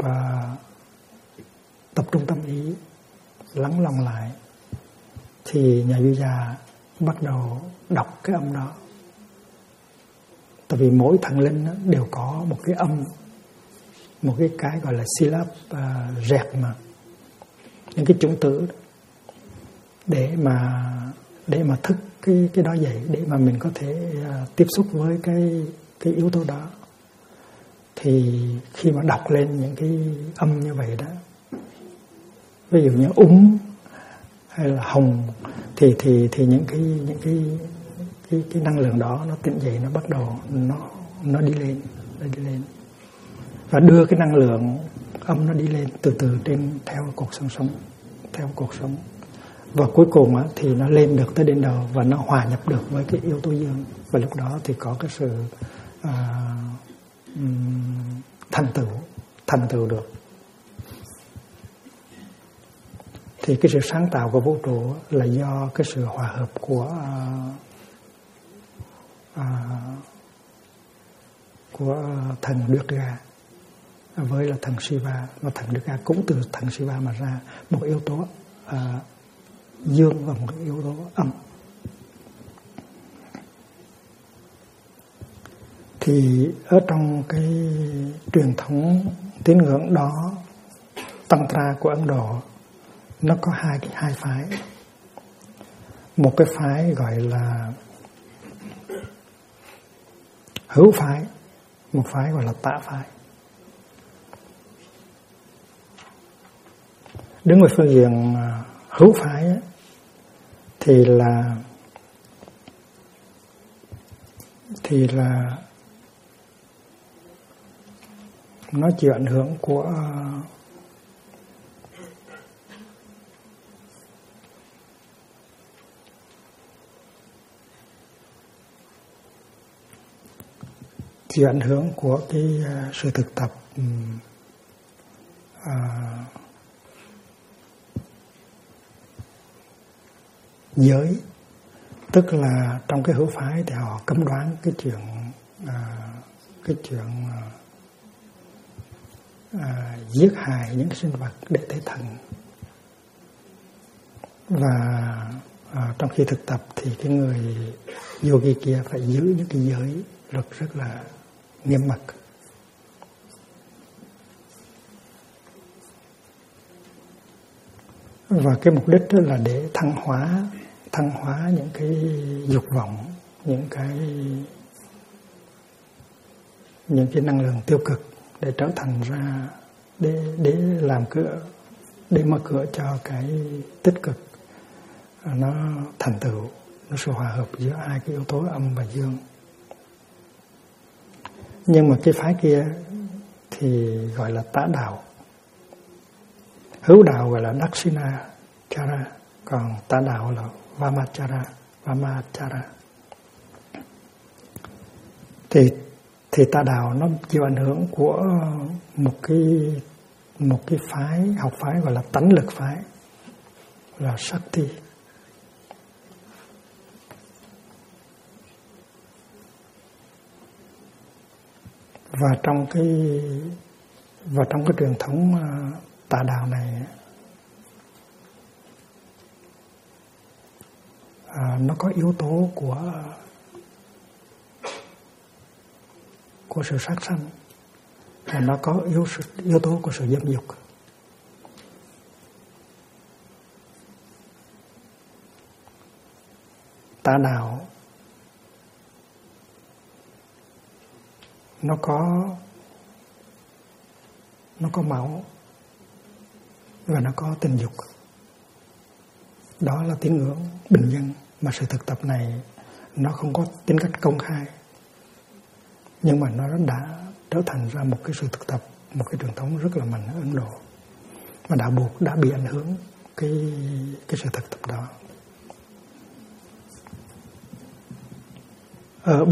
tập trung tâm ý, lắng lòng lại, thì nhà vua già bắt đầu đọc cái âm đó. Tại vì mỗi thần linh đều có một cái âm, một cái gọi là syllab rẹt, mà những cái chủng tử để mà thức cái đó dậy, để mà mình có thể tiếp xúc với cái yếu tố đó. Thì khi mà đọc lên những cái âm như vậy đó, ví dụ như hay là hồng, thì những cái năng lượng đó nó tỉnh dậy, nó bắt đầu nó đi lên và đưa cái năng lượng âm nó đi lên từ từ theo cột sống, và cuối cùng thì nó lên được tới đỉnh đầu và nó hòa nhập được với cái yếu tố dương, và lúc đó thì có cái sự thành tựu được. Thì cái sự sáng tạo của vũ trụ là do cái sự hòa hợp của thần Durga với là thần Shiva, và thần Durga cũng từ thần Shiva mà ra một yếu tố dương và một yếu tố âm. Thì ở trong cái truyền thống tín ngưỡng đó, Tantra của Ấn Độ, nó có hai phái. Một cái phái gọi là hữu phái, một phái gọi là tả phái. Đứng về phương diện hữu phái thì là nó chịu ảnh hưởng của cái sự thực tập giới. Tức là trong cái hữu phái thì họ cấm đoán cái chuyện giết hại những sinh vật để tế thần. Và trong khi thực tập thì cái người yogi kia phải giữ những cái giới luật rất là nghiêm mật. Và cái mục đích đó là để thăng hóa những cái dục vọng, những cái năng lượng tiêu cực, để trở thành ra để mở cửa cho cái tích cực nó thành tựu, nó sự hòa hợp giữa hai cái yếu tố âm và dương. Nhưng mà cái phái kia thì gọi là tả đạo. Hữu đạo gọi là Dakshinachara, còn tả đạo là Vamachara. Thì tả đạo nó chịu ảnh hưởng của một cái phái, học phái gọi là tánh lực phái, là Shakti. Và trong cái truyền thống tà đạo này, nó có yếu tố của sự sát sanh, và nó có yếu tố của sự dâm dục. Tà đạo nó có máu và nó có tình dục, đó là tín ngưỡng bình dân, mà sự thực tập này nó không có tính cách công khai, nhưng mà nó đã trở thành ra một cái sự thực tập, một cái truyền thống rất là mạnh ở Ấn Độ, mà đạo buộc đã bị ảnh hưởng cái sự thực tập đó. Ở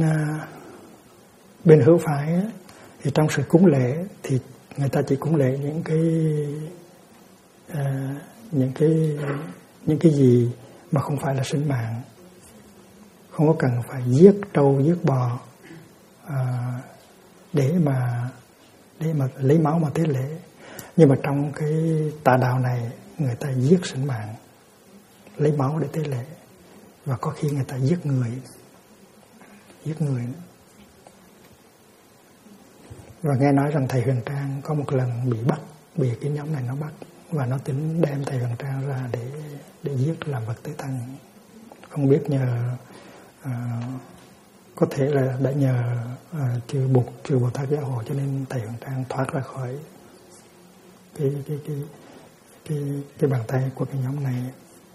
bên hữu phái ấy, thì trong sự cúng lễ thì người ta chỉ cúng lễ những cái gì mà không phải là sinh mạng, không có cần phải giết trâu giết bò để mà lấy máu mà tế lễ. Nhưng mà trong cái tà đạo này người ta giết sinh mạng, lấy máu để tế lễ, và có khi người ta giết người nữa. Và nghe nói rằng thầy Huyền Trang có một lần bị cái nhóm này nó bắt, và nó tính đem thầy Huyền Trang ra để giết làm vật tế tăng. Không biết nhờ có thể là đã nhờ chư Bồ Tát Giác Hộ, cho nên thầy Huyền Trang thoát ra khỏi cái bàn tay của cái nhóm này.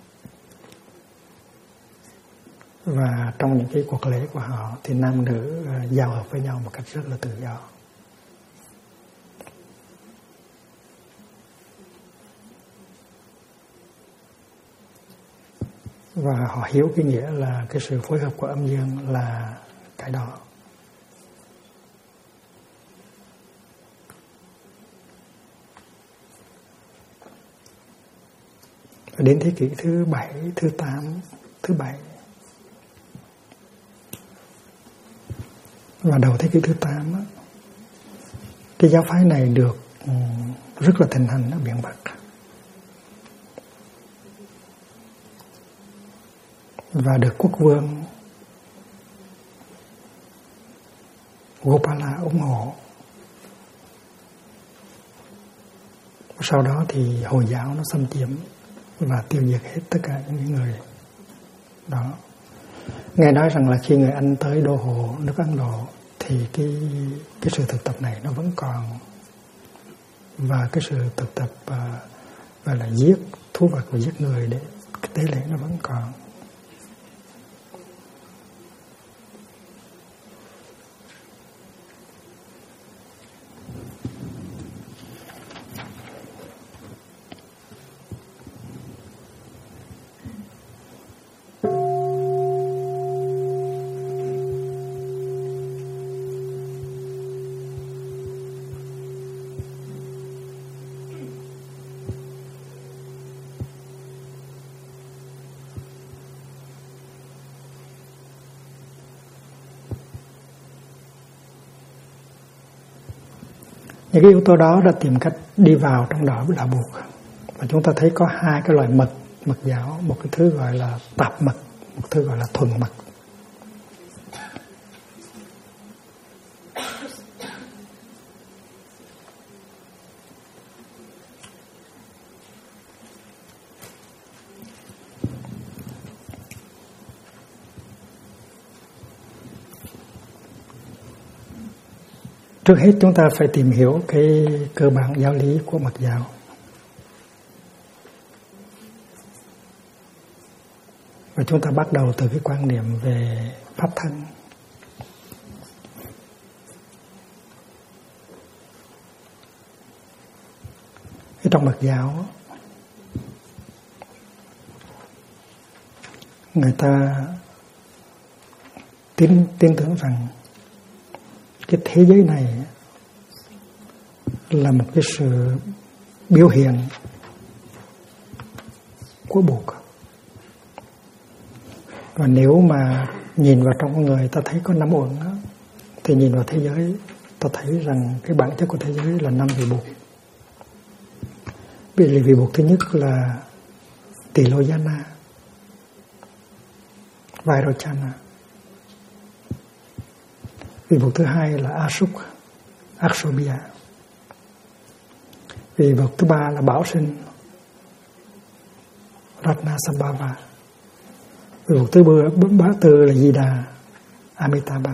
Và trong những cái cuộc lễ của họ thì nam nữ giao hợp với nhau một cách rất là tự do. Và họ hiểu cái nghĩa là cái sự phối hợp của âm dương là cái đó. Đến thế kỷ thứ 7, thứ 8, thứ 7 và đầu thế kỷ thứ 8 á, cái giáo phái này được rất là thịnh hành ở biển Bắc. Và được quốc vương Gopala ủng hộ. Sau đó thì Hồi giáo nó xâm chiếm và tiêu diệt hết tất cả những người đó. Nghe nói rằng là khi người Anh tới đô hộ nước Ấn Độ thì cái sự thực tập này nó vẫn còn, và cái sự thực tập gọi là giết thú vật và giết người để tế lễ nó vẫn còn. Những cái yếu tố đó đã tìm cách đi vào trong đạo buộc. Và chúng ta thấy có hai cái loại mật giáo, một cái thứ gọi là tạp mật, một thứ gọi là thuần mật. Trước hết chúng ta phải tìm hiểu cái cơ bản giáo lý của mật giáo. Và chúng ta bắt đầu từ cái quan niệm về pháp thân. Trong mật giáo người ta tin tưởng rằng cái thế giới này là một cái sự biểu hiện của Bụt. Và nếu mà nhìn vào trong con người ta thấy có 5 uẩn đó, thì nhìn vào thế giới ta thấy rằng cái bản chất của thế giới là 5 vị Bụt. Vị Bụt thứ nhất là Tilojana, Vairochana. Vị Bụt thứ hai là Akshobhya. Vị Bụt thứ ba là Bảo Sinh, Ratnasambhava. Vị Bụt thứ tư là Di Đà, Amitabha.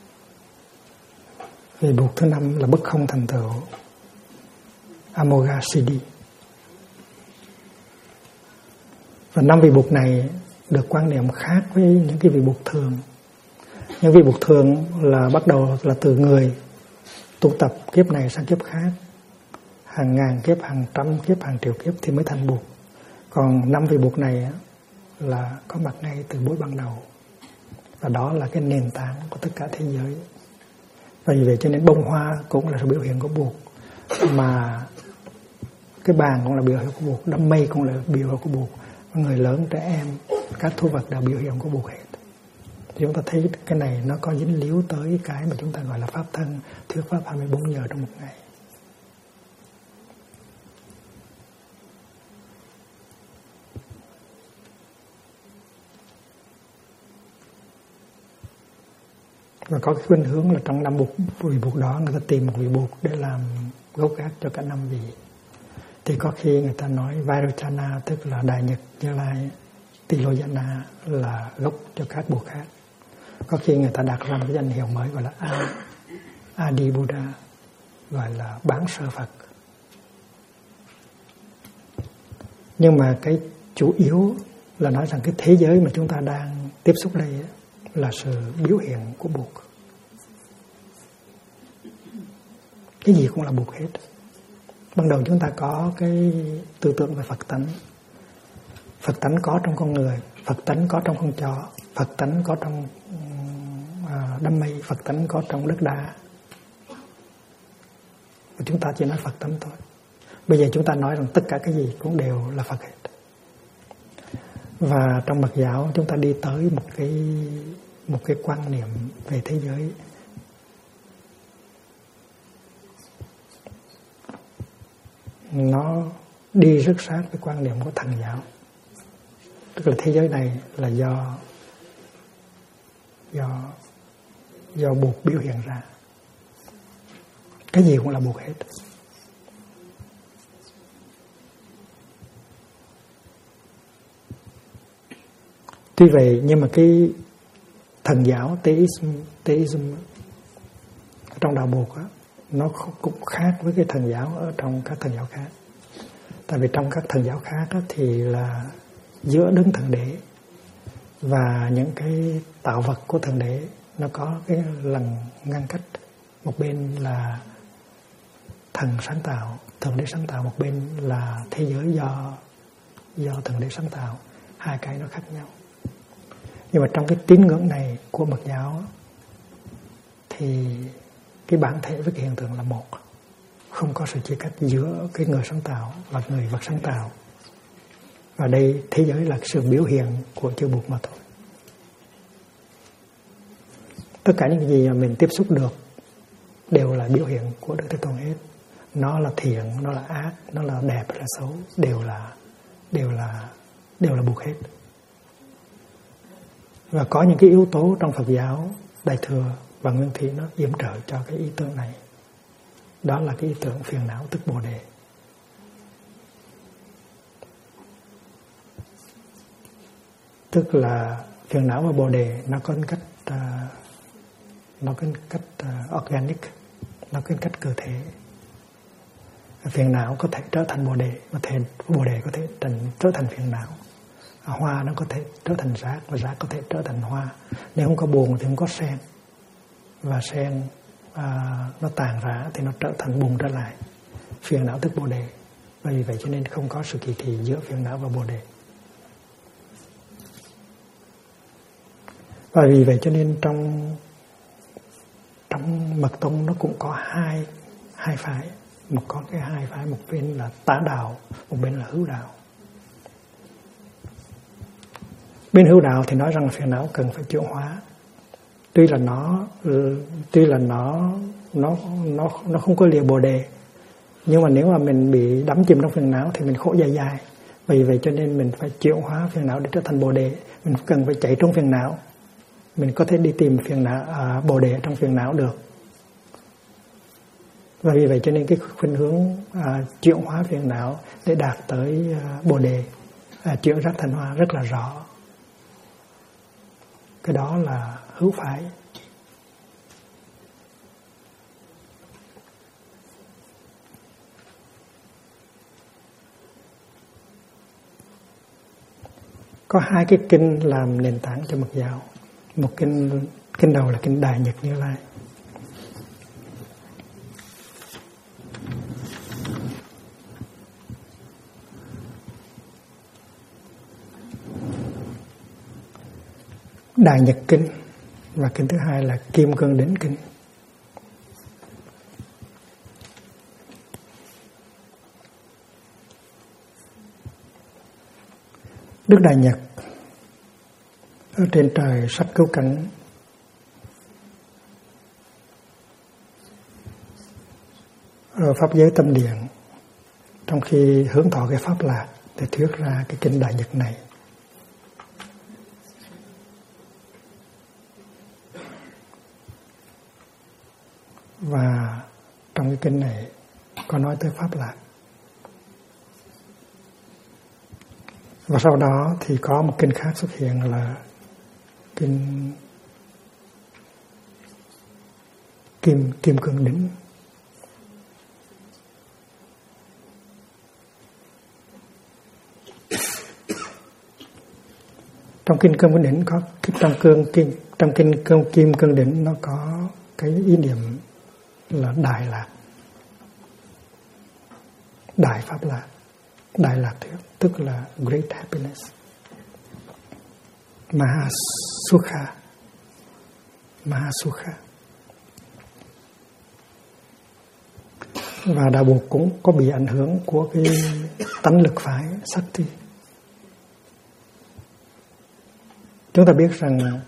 Vị Bụt thứ năm là bất không thành tựu, Amoghasiddhi. Và 5 vị Bụt này được quan niệm khác với những cái vị Bụt thường. Những vị Bụt thường là bắt đầu là từ người tu tập kiếp này sang kiếp khác, hàng ngàn kiếp, hàng trăm kiếp, hàng triệu kiếp thì mới thành Bụt. Còn 5 vị Bụt này là có mặt ngay từ buổi ban đầu, và đó là cái nền tảng của tất cả thế giới. Và vì vậy cho nên bông hoa cũng là sự biểu hiện của Bụt, mà cái bàn cũng là biểu hiện của Bụt, đám mây cũng là biểu hiện của Bụt, người lớn, trẻ em, các thú vật đều biểu hiện của Bụt hết. Thì chúng ta thấy cái này nó có dính líu tới cái mà chúng ta gọi là pháp thân, thuyết pháp 24 giờ trong một ngày. Và có cái khuynh hướng là trong 5 vị Bụt đó người ta tìm một vị Bụt để làm gốc gác cho cả 5 vị. Thì có khi người ta nói Vairocana tức là Đại Nhật Như Lai, Tilojana là gốc cho các Bụt khác. Có khi người ta đặt ra một cái danh hiệu mới gọi là Adi Buddha, gọi là bán sơ Phật. Nhưng mà cái chủ yếu là nói rằng cái thế giới mà chúng ta đang tiếp xúc đây là sự biểu hiện của Bụt. Cái gì cũng là Bụt hết. Ban đầu chúng ta có cái tư tưởng về Phật tánh. Phật tánh có trong con người, Phật tánh có trong con chó, Phật tánh có trong đám mây, Phật tánh có trong đất đá. Và chúng ta chỉ nói Phật tánh thôi. Bây giờ chúng ta nói rằng tất cả cái gì cũng đều là Phật hết. Và trong Mật giáo chúng ta đi tới một cái quan niệm về thế giới. Nó đi rất sát với quan niệm của Thần giáo. Tức là thế giới này là do Bụt biểu hiện ra. Cái gì cũng là Bụt hết. Tuy vậy nhưng mà cái Thần giáo Theism trong đạo Bụt á, nó cũng khác với cái Thần giáo ở trong các thần giáo khác. Tại vì trong các thần giáo khác á, thì là giữa Đấng Thượng Đế và những cái tạo vật của Thượng Đế nó có cái lần ngăn cách. Một bên là thần sáng tạo, Thượng Đế sáng tạo, một bên là thế giới do Thượng Đế sáng tạo. Hai cái nó khác nhau. Nhưng mà trong cái tín ngưỡng này của Mật giáo thì cái bản thể với cái hiện tượng là một. Không có sự chia cách giữa cái người sáng tạo và người vật sáng tạo. Và đây thế giới là sự biểu hiện của chư Bụt mà thôi. Tất cả những gì mà mình tiếp xúc được đều là biểu hiện của Đức Thế Tôn hết. Nó là thiện, nó là ác, nó là đẹp hay là xấu, đều là Bụt hết. Và có những cái yếu tố trong Phật giáo Đại Thừa và Nguyên Thủy nó yểm trợ cho cái ý tưởng này. Đó là cái ý tưởng phiền não tức Bồ Đề. Tức là phiền não và Bồ Đề nó có cách organic, nó có cách cơ thể. Phiền não có thể trở thành Bồ Đề, và Bồ Đề có thể trở thành phiền não. Hoa nó có thể trở thành rác, và rác có thể trở thành hoa. Nếu không có buồn thì không có sen, và sen nó tàn rã thì nó trở thành bùn trở lại. Phiền não tức Bồ Đề. Và vì vậy cho nên không có sự kỳ thị giữa phiền não và Bồ Đề. Và vì vậy cho nên trong Mật tông nó cũng có hai phái. Có cái hai phái, một bên là tả đạo, một bên là hữu đạo. Bên hữu đạo thì nói rằng là phiền não cần phải chuyển hóa. Tuy là nó không có lìa Bồ Đề, nhưng mà nếu mà mình bị đắm chìm trong phiền não thì mình khổ dài dài. Vì vậy cho nên mình phải chuyển hóa phiền não để trở thành Bồ Đề. Mình cần phải chạy trong phiền não. Mình có thể đi tìm Bồ Đề trong phiền não được. Và vì vậy cho nên cái khuynh hướng chuyển hóa phiền não để đạt tới Bồ Đề, chuyển rác thành hoa rất là rõ. Cái đó là hữu phái. có hai cái kinh làm nền tảng cho Mật giáo. Một kinh đầu là kinh Đại Nhật Như Lai. Đại Nhật Kinh, và kinh thứ hai là Kim Cương Đỉnh Kinh. Đức Đại Nhật ở trên trời sắc cứu cánh, ở pháp giới tâm điện, trong khi hướng thọ cái pháp lạc để thuyết ra cái kinh Đại Nhật này. Và trong cái kinh này có nói tới pháp lạc. Và sau đó thì có một kinh khác xuất hiện là kinh Kim Cương Đỉnh. Trong kinh Kim Cương Đỉnh có trong kinh Kim Cương Đỉnh nó có cái ý niệm là đại lạc, đại pháp lạc, đại lạc thuyết, tức là great happiness, Mahasukha. Và đạo Buddha cũng có bị ảnh hưởng của cái tánh lực phái Sakti. Chúng ta biết rằng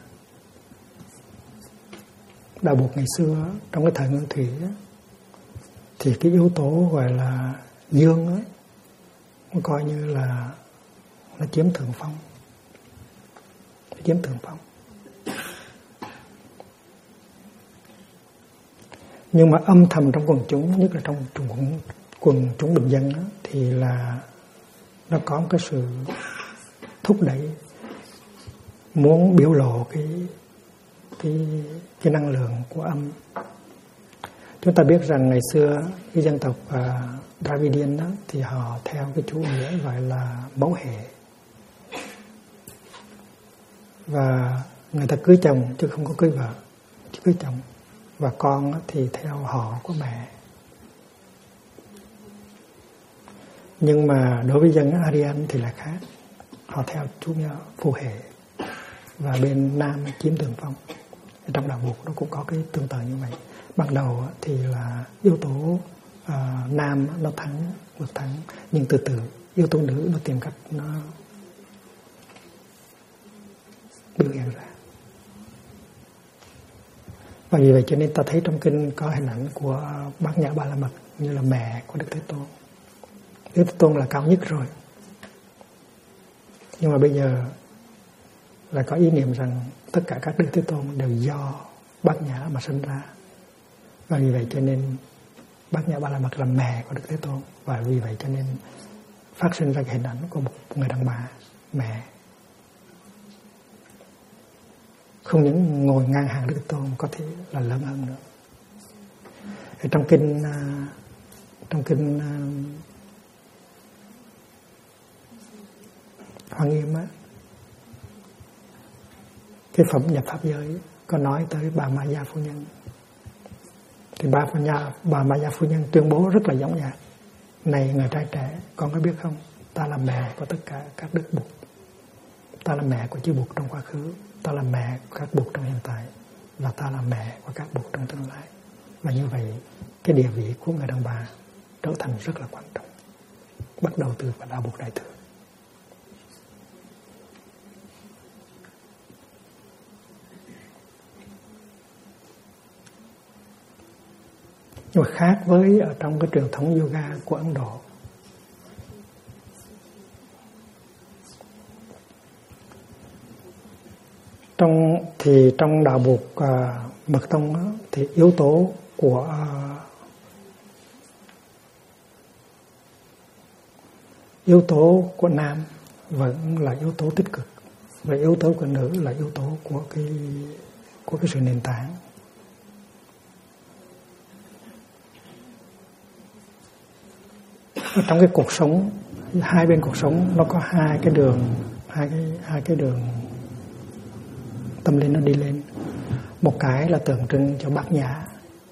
đạo Buddha ngày xưa trong cái thời Nguyên Thủy thì cái yếu tố gọi là dương ấy, nó coi như là nó chiếm thượng phong. Nhưng mà âm thầm trong quần chúng, nhất là trong quần chúng bình dân đó, thì là nó có một cái sự thúc đẩy muốn biểu lộ cái năng lượng của âm. Chúng ta biết rằng ngày xưa cái dân tộc Dravidian đó thì họ theo cái chủ nghĩa gọi là mẫu hệ, và người ta cưới chồng chứ không có cưới vợ, chỉ cưới chồng, và con thì theo họ của mẹ. Nhưng mà đối với dân Aryan thì là khác, họ theo chủ nghĩa phu hệ, và bên nam chiếm thượng phong. Trong đạo Buddha nó cũng có cái tương tự như vậy. Ban đầu thì là yếu tố nam nó vượt thắng, nhưng từ từ yếu tố nữ nó tìm cách nó biểu hiện ra. Và vì vậy cho nên ta thấy trong kinh có hình ảnh của Bát Nhã Ba La Mật như là mẹ của Đức Thế Tôn. Đức Thế Tôn là cao nhất rồi, nhưng mà bây giờ là có ý niệm rằng tất cả các Đức Thế Tôn đều do Bát Nhã mà sinh ra. Và vì vậy cho nên Bát Nhã Ba La Mật là mẹ của Đức Thế Tôn. Và vì vậy cho nên phát sinh ra cái hình ảnh của một người đàn bà, mẹ, không những ngồi ngang hàng Đức Thế Tôn, có thể là lớn hơn nữa. Ở trong kinh Hoa Nghiêm á, cái phẩm nhập pháp giới có nói tới bà Ma Gia phu nhân. Thì bà Ma Gia phu nhân tuyên bố rất là giống nhạc: này người trai trẻ, con có biết không, ta là mẹ của tất cả các đức Bụt, ta là mẹ của chư Bụt trong quá khứ, ta là mẹ của các Bụt trong hiện tại, và ta là mẹ của các Bụt trong tương lai. Và như vậy cái địa vị của người đàn bà trở thành rất là quan trọng, bắt đầu từ đạo Bụt Đại Thừa. Nhưng mà khác với ở trong cái truyền thống yoga của Ấn Độ. Trong đạo Buddha Mật Tông đó, thì yếu tố của nam vẫn là yếu tố tích cực, và yếu tố của nữ là yếu tố của cái sự nền tảng. Ở trong cái cuộc sống, hai bên cuộc sống nó có hai cái đường hai cái đường tâm linh nó đi lên. Một cái là tượng trưng cho Bát Nhã,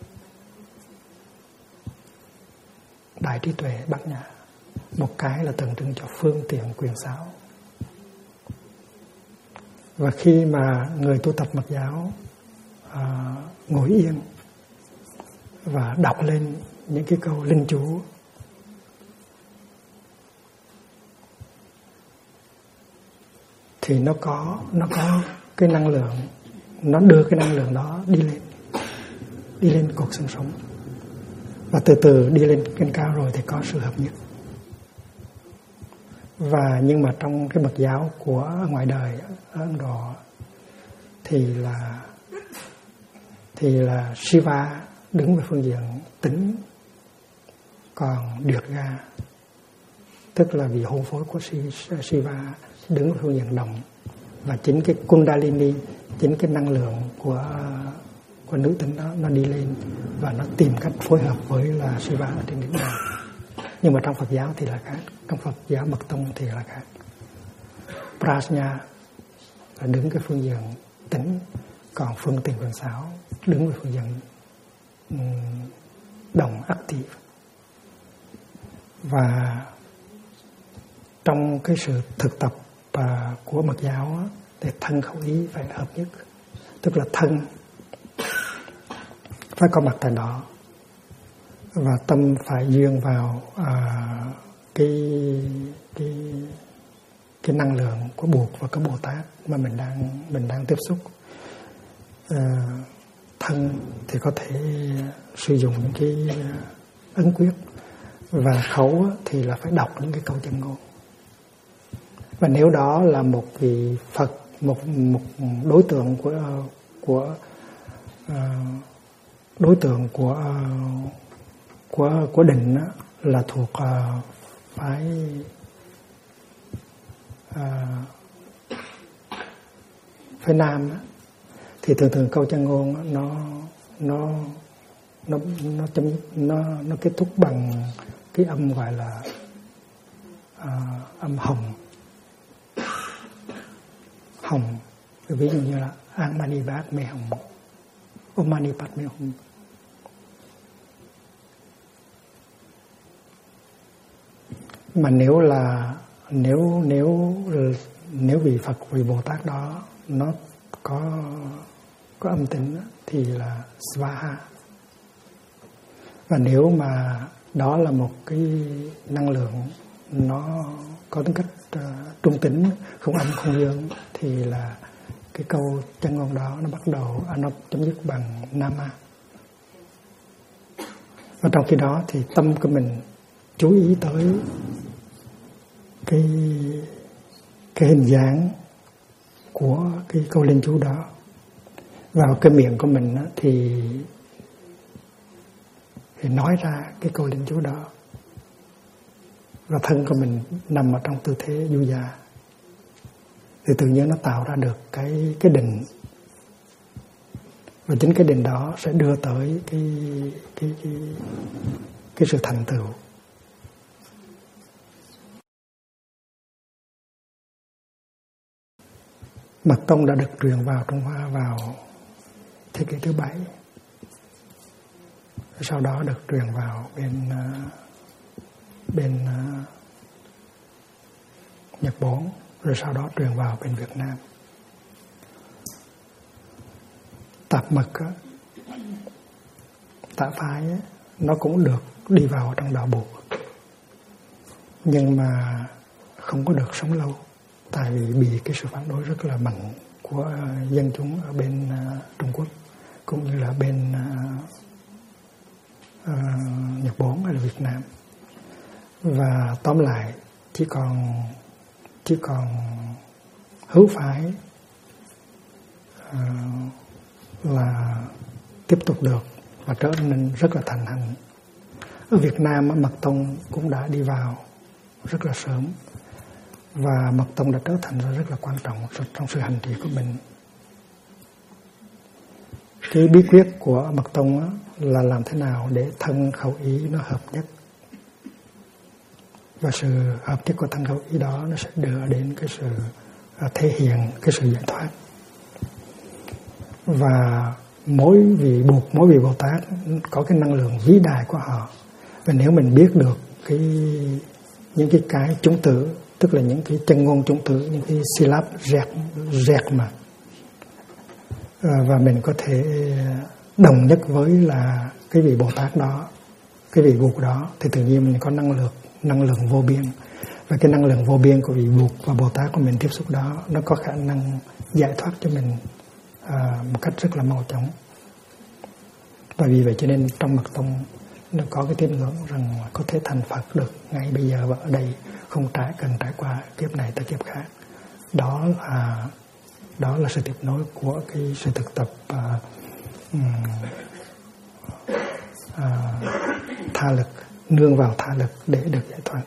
đại trí tuệ Bát Nhã. Một cái là tượng trưng cho phương tiện quyền xảo. Và khi mà người tu tập Mật giáo ngồi yên và đọc lên những cái câu linh chú, thì nó có cái năng lượng, nó đưa cái năng lượng đó đi lên cột xương sống, và từ từ đi lên trên cao rồi thì có sự hợp nhất. Và nhưng mà trong cái Mật giáo của ngoài đời ở Ấn Độ thì là Shiva đứng về phương diện tĩnh, còn Durga tức là vị hôn phối của Shiva đứng về phương diện động. Và chính cái Kundalini, chính cái năng lượng của nữ tính đó nó đi lên và nó tìm cách phối hợp với là Shiva ở trên đỉnh đầu. Nhưng mà trong Phật giáo thì là khác, trong Phật giáo Mật tông thì là khác. Prajna là đứng cái phương diện tĩnh, còn phương tiện quyền xảo đứng về phương diện động, active. Và trong cái sự thực tập của Mật giáo thì thân khẩu ý phải hợp nhất, tức là thân phải có mặt tại đó và tâm phải duyên vào cái năng lượng của buộc và cái Bồ Tát mà mình đang tiếp xúc. Thân thì có thể sử dụng những cái ấn quyết, và khẩu thì là phải đọc những cái câu chân ngôn. Và nếu đó là một vị Phật, một đối tượng của định đó, là thuộc phái nam đó, thì thường câu chân ngôn nó kết thúc bằng cái âm gọi là âm hồng. Ví dụ như là An Mani Bát Mê Hồng, Om Mani Padme Hum. Mà nếu vị Phật, vị Bồ Tát đó nó có âm tính thì là Svaha. Và nếu mà đó là một cái năng lượng nó có tính cách trung tính, không âm không dương, thì là cái câu chân ngôn đó nó bắt đầu nó chấm dứt bằng Nama. Và trong khi đó thì tâm của mình chú ý tới cái hình dáng của cái câu linh chú đó vào cái miệng của mình đó, thì nói ra cái câu linh chú đó, và thân của mình nằm ở trong tư thế du già, thì tự nhiên nó tạo ra được cái định. Và chính cái định đó sẽ đưa tới cái sự thành tựu. Mật tông đã được truyền vào Trung Hoa vào thế kỷ thứ 7, sau đó được truyền vào bên Nhật Bản, rồi sau đó truyền vào bên Việt Nam. Tạp mật tạ phái nó cũng được đi vào trong đạo Buddha, nhưng mà không có được sống lâu, tại vì bị cái sự phản đối rất là mạnh của dân chúng ở bên Trung Quốc cũng như là bên Nhật Bản hay là Việt Nam. Và tóm lại chỉ còn hữu phái là tiếp tục được và trở nên rất là thành hành. Ở Việt Nam Mật tông cũng đã đi vào rất là sớm, và Mật tông đã trở thành rất là quan trọng trong sự hành trì của mình. Cái bí quyết của Mật tông là làm thế nào để thân khẩu ý nó hợp nhất, và sự hợp nhất của thân khẩu ý đó nó sẽ đưa đến cái sự thể hiện cái sự giải thoát. Và mỗi vị Bồ Tát có cái năng lượng vĩ đại của họ. Và nếu mình biết được những cái chủng tử, tức là những cái chân ngôn chủng tử, những cái silab rẹt mà, và mình có thể đồng nhất với là cái vị Bồ Tát đó, cái vị Bụt đó, thì tự nhiên mình có năng lượng vô biên. Và cái năng lượng vô biên của vị Bụt và Bồ Tát của mình tiếp xúc đó, nó có khả năng giải thoát cho mình một cách rất là mau chóng. Và vì vậy cho nên trong mật tông nó có cái tín ngưỡng rằng có thể thành Phật được ngay bây giờ và ở đây, không cần trải qua kiếp này tới kiếp khác. Đó là sự tiếp nối của cái sự thực tập tha lực, nương vào tha lực để được giải thoát.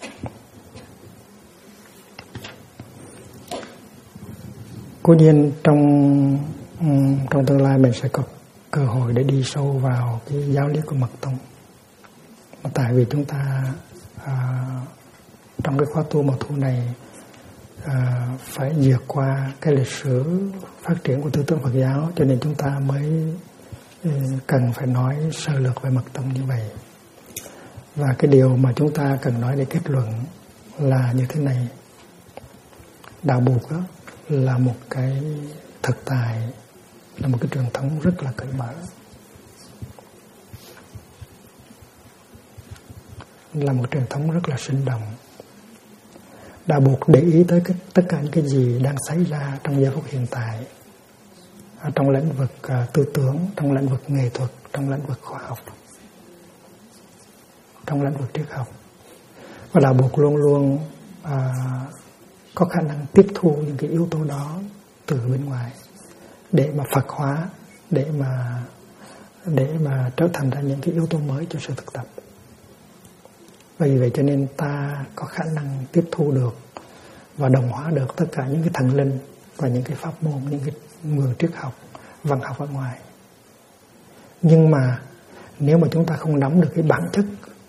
Cố nhiên trong tương lai mình sẽ có cơ hội để đi sâu vào cái giáo lý của mật tông. Mà tại vì chúng ta trong cái khóa tu mùa thu này phải vượt qua cái lịch sử phát triển của tư tưởng Phật giáo, cho nên chúng ta mới cần phải nói sơ lược về mật tông như vậy. Và cái điều mà chúng ta cần nói để kết luận là như thế này: đạo Bụt đó là một cái thực tại, là một cái truyền thống rất là cởi mở, là một truyền thống rất là sinh động. Đạo Bụt để ý tới tất cả những cái gì đang xảy ra trong giây phút hiện tại, trong lĩnh vực tư tưởng, trong lĩnh vực nghệ thuật, trong lĩnh vực khoa học, trong lĩnh vực triết học. Và đạo Bụt luôn luôn có khả năng tiếp thu những cái yếu tố đó từ bên ngoài để mà Phật hóa, để mà trở thành ra những cái yếu tố mới cho sự thực tập. Vì vậy cho nên ta có khả năng tiếp thu được và đồng hóa được tất cả những cái thần linh và những cái pháp môn, những cái nguồn triết học, văn học ở ngoài. Nhưng mà nếu mà chúng ta không nắm được cái bản chất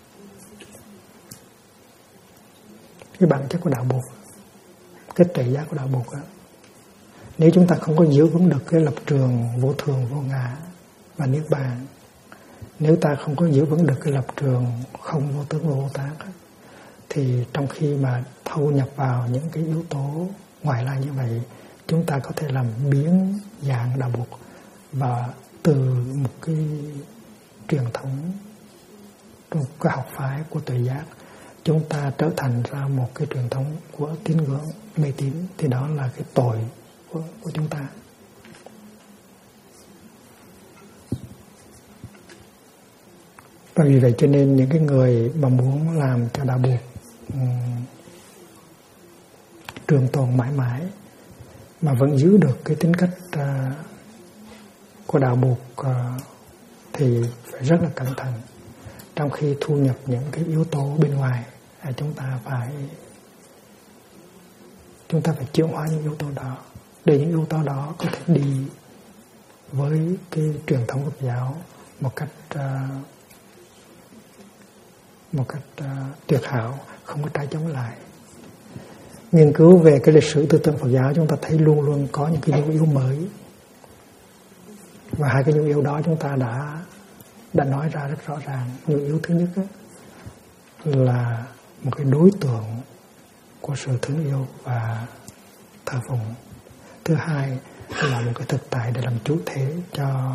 của đạo Bụt, cái tuệ giác của đạo Bụt đó, nếu chúng ta không có giữ vững được cái lập trường vô thường, vô ngã và niết bàn, nếu ta không có giữ vững được cái lập trường không vô tướng, vô tác, thì trong khi mà thâu nhập vào những cái yếu tố ngoại lai như vậy, chúng ta có thể làm biến dạng đạo Bụt, và từ một cái truyền thống, một cái học phái của tuệ giác, chúng ta trở thành ra một cái truyền thống của tín ngưỡng mê tín, thì đó là cái tội của chúng ta. Và vì vậy cho nên những cái người mà muốn làm cho đạo Bụt trường tồn mãi mãi mà vẫn giữ được cái tính cách của đạo Bụt thì phải rất là cẩn thận. Trong khi thu nhập những cái yếu tố bên ngoài, chúng ta phải chuyển hóa những yếu tố đó, để những yếu tố đó có thể đi với cái truyền thống Phật giáo một cách tuyệt hảo, không có trái chống lại. Nghiên cứu về cái lịch sử tư tưởng Phật giáo, chúng ta thấy luôn luôn có những cái nhu yếu mới, và hai cái nhu yếu đó chúng ta đã nói ra rất rõ ràng. Nhu yếu thứ nhất là một cái đối tượng của sự thương yêu và thờ phụng. Thứ hai là một cái thực tại để làm chủ thể cho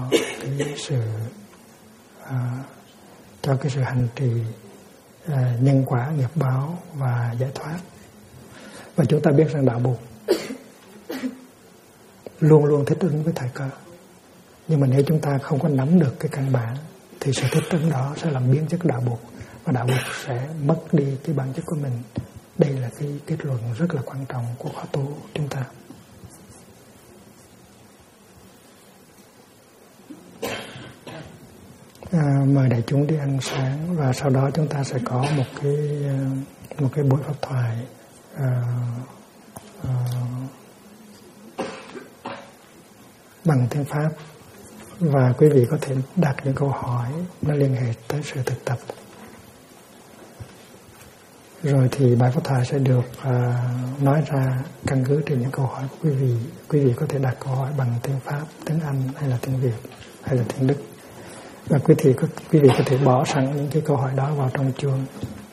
cái sự hành trì nhân quả, nghiệp báo và giải thoát. Và chúng ta biết rằng đạo Bụt luôn luôn thích ứng với thời cơ. Nhưng mà nếu chúng ta không có nắm được cái căn bản thì sự thích ứng đó sẽ làm biến chất đạo Bụt, và đạo Bụt sẽ mất đi cái bản chất của mình. Đây là cái kết luận rất là quan trọng của khóa tu chúng ta. Mời đại chúng đi ăn sáng, và sau đó chúng ta sẽ có một cái buổi pháp thoại bằng tiếng Pháp, và quý vị có thể đặt những câu hỏi nó liên hệ tới sự thực tập. Rồi thì bài pháp thoại sẽ được nói ra căn cứ trên những câu hỏi của quý vị. Quý vị có thể đặt câu hỏi bằng tiếng Pháp, tiếng Anh hay là tiếng Việt hay là tiếng Đức. Và quý vị có thể bỏ sẵn những cái câu hỏi đó vào trong chuông.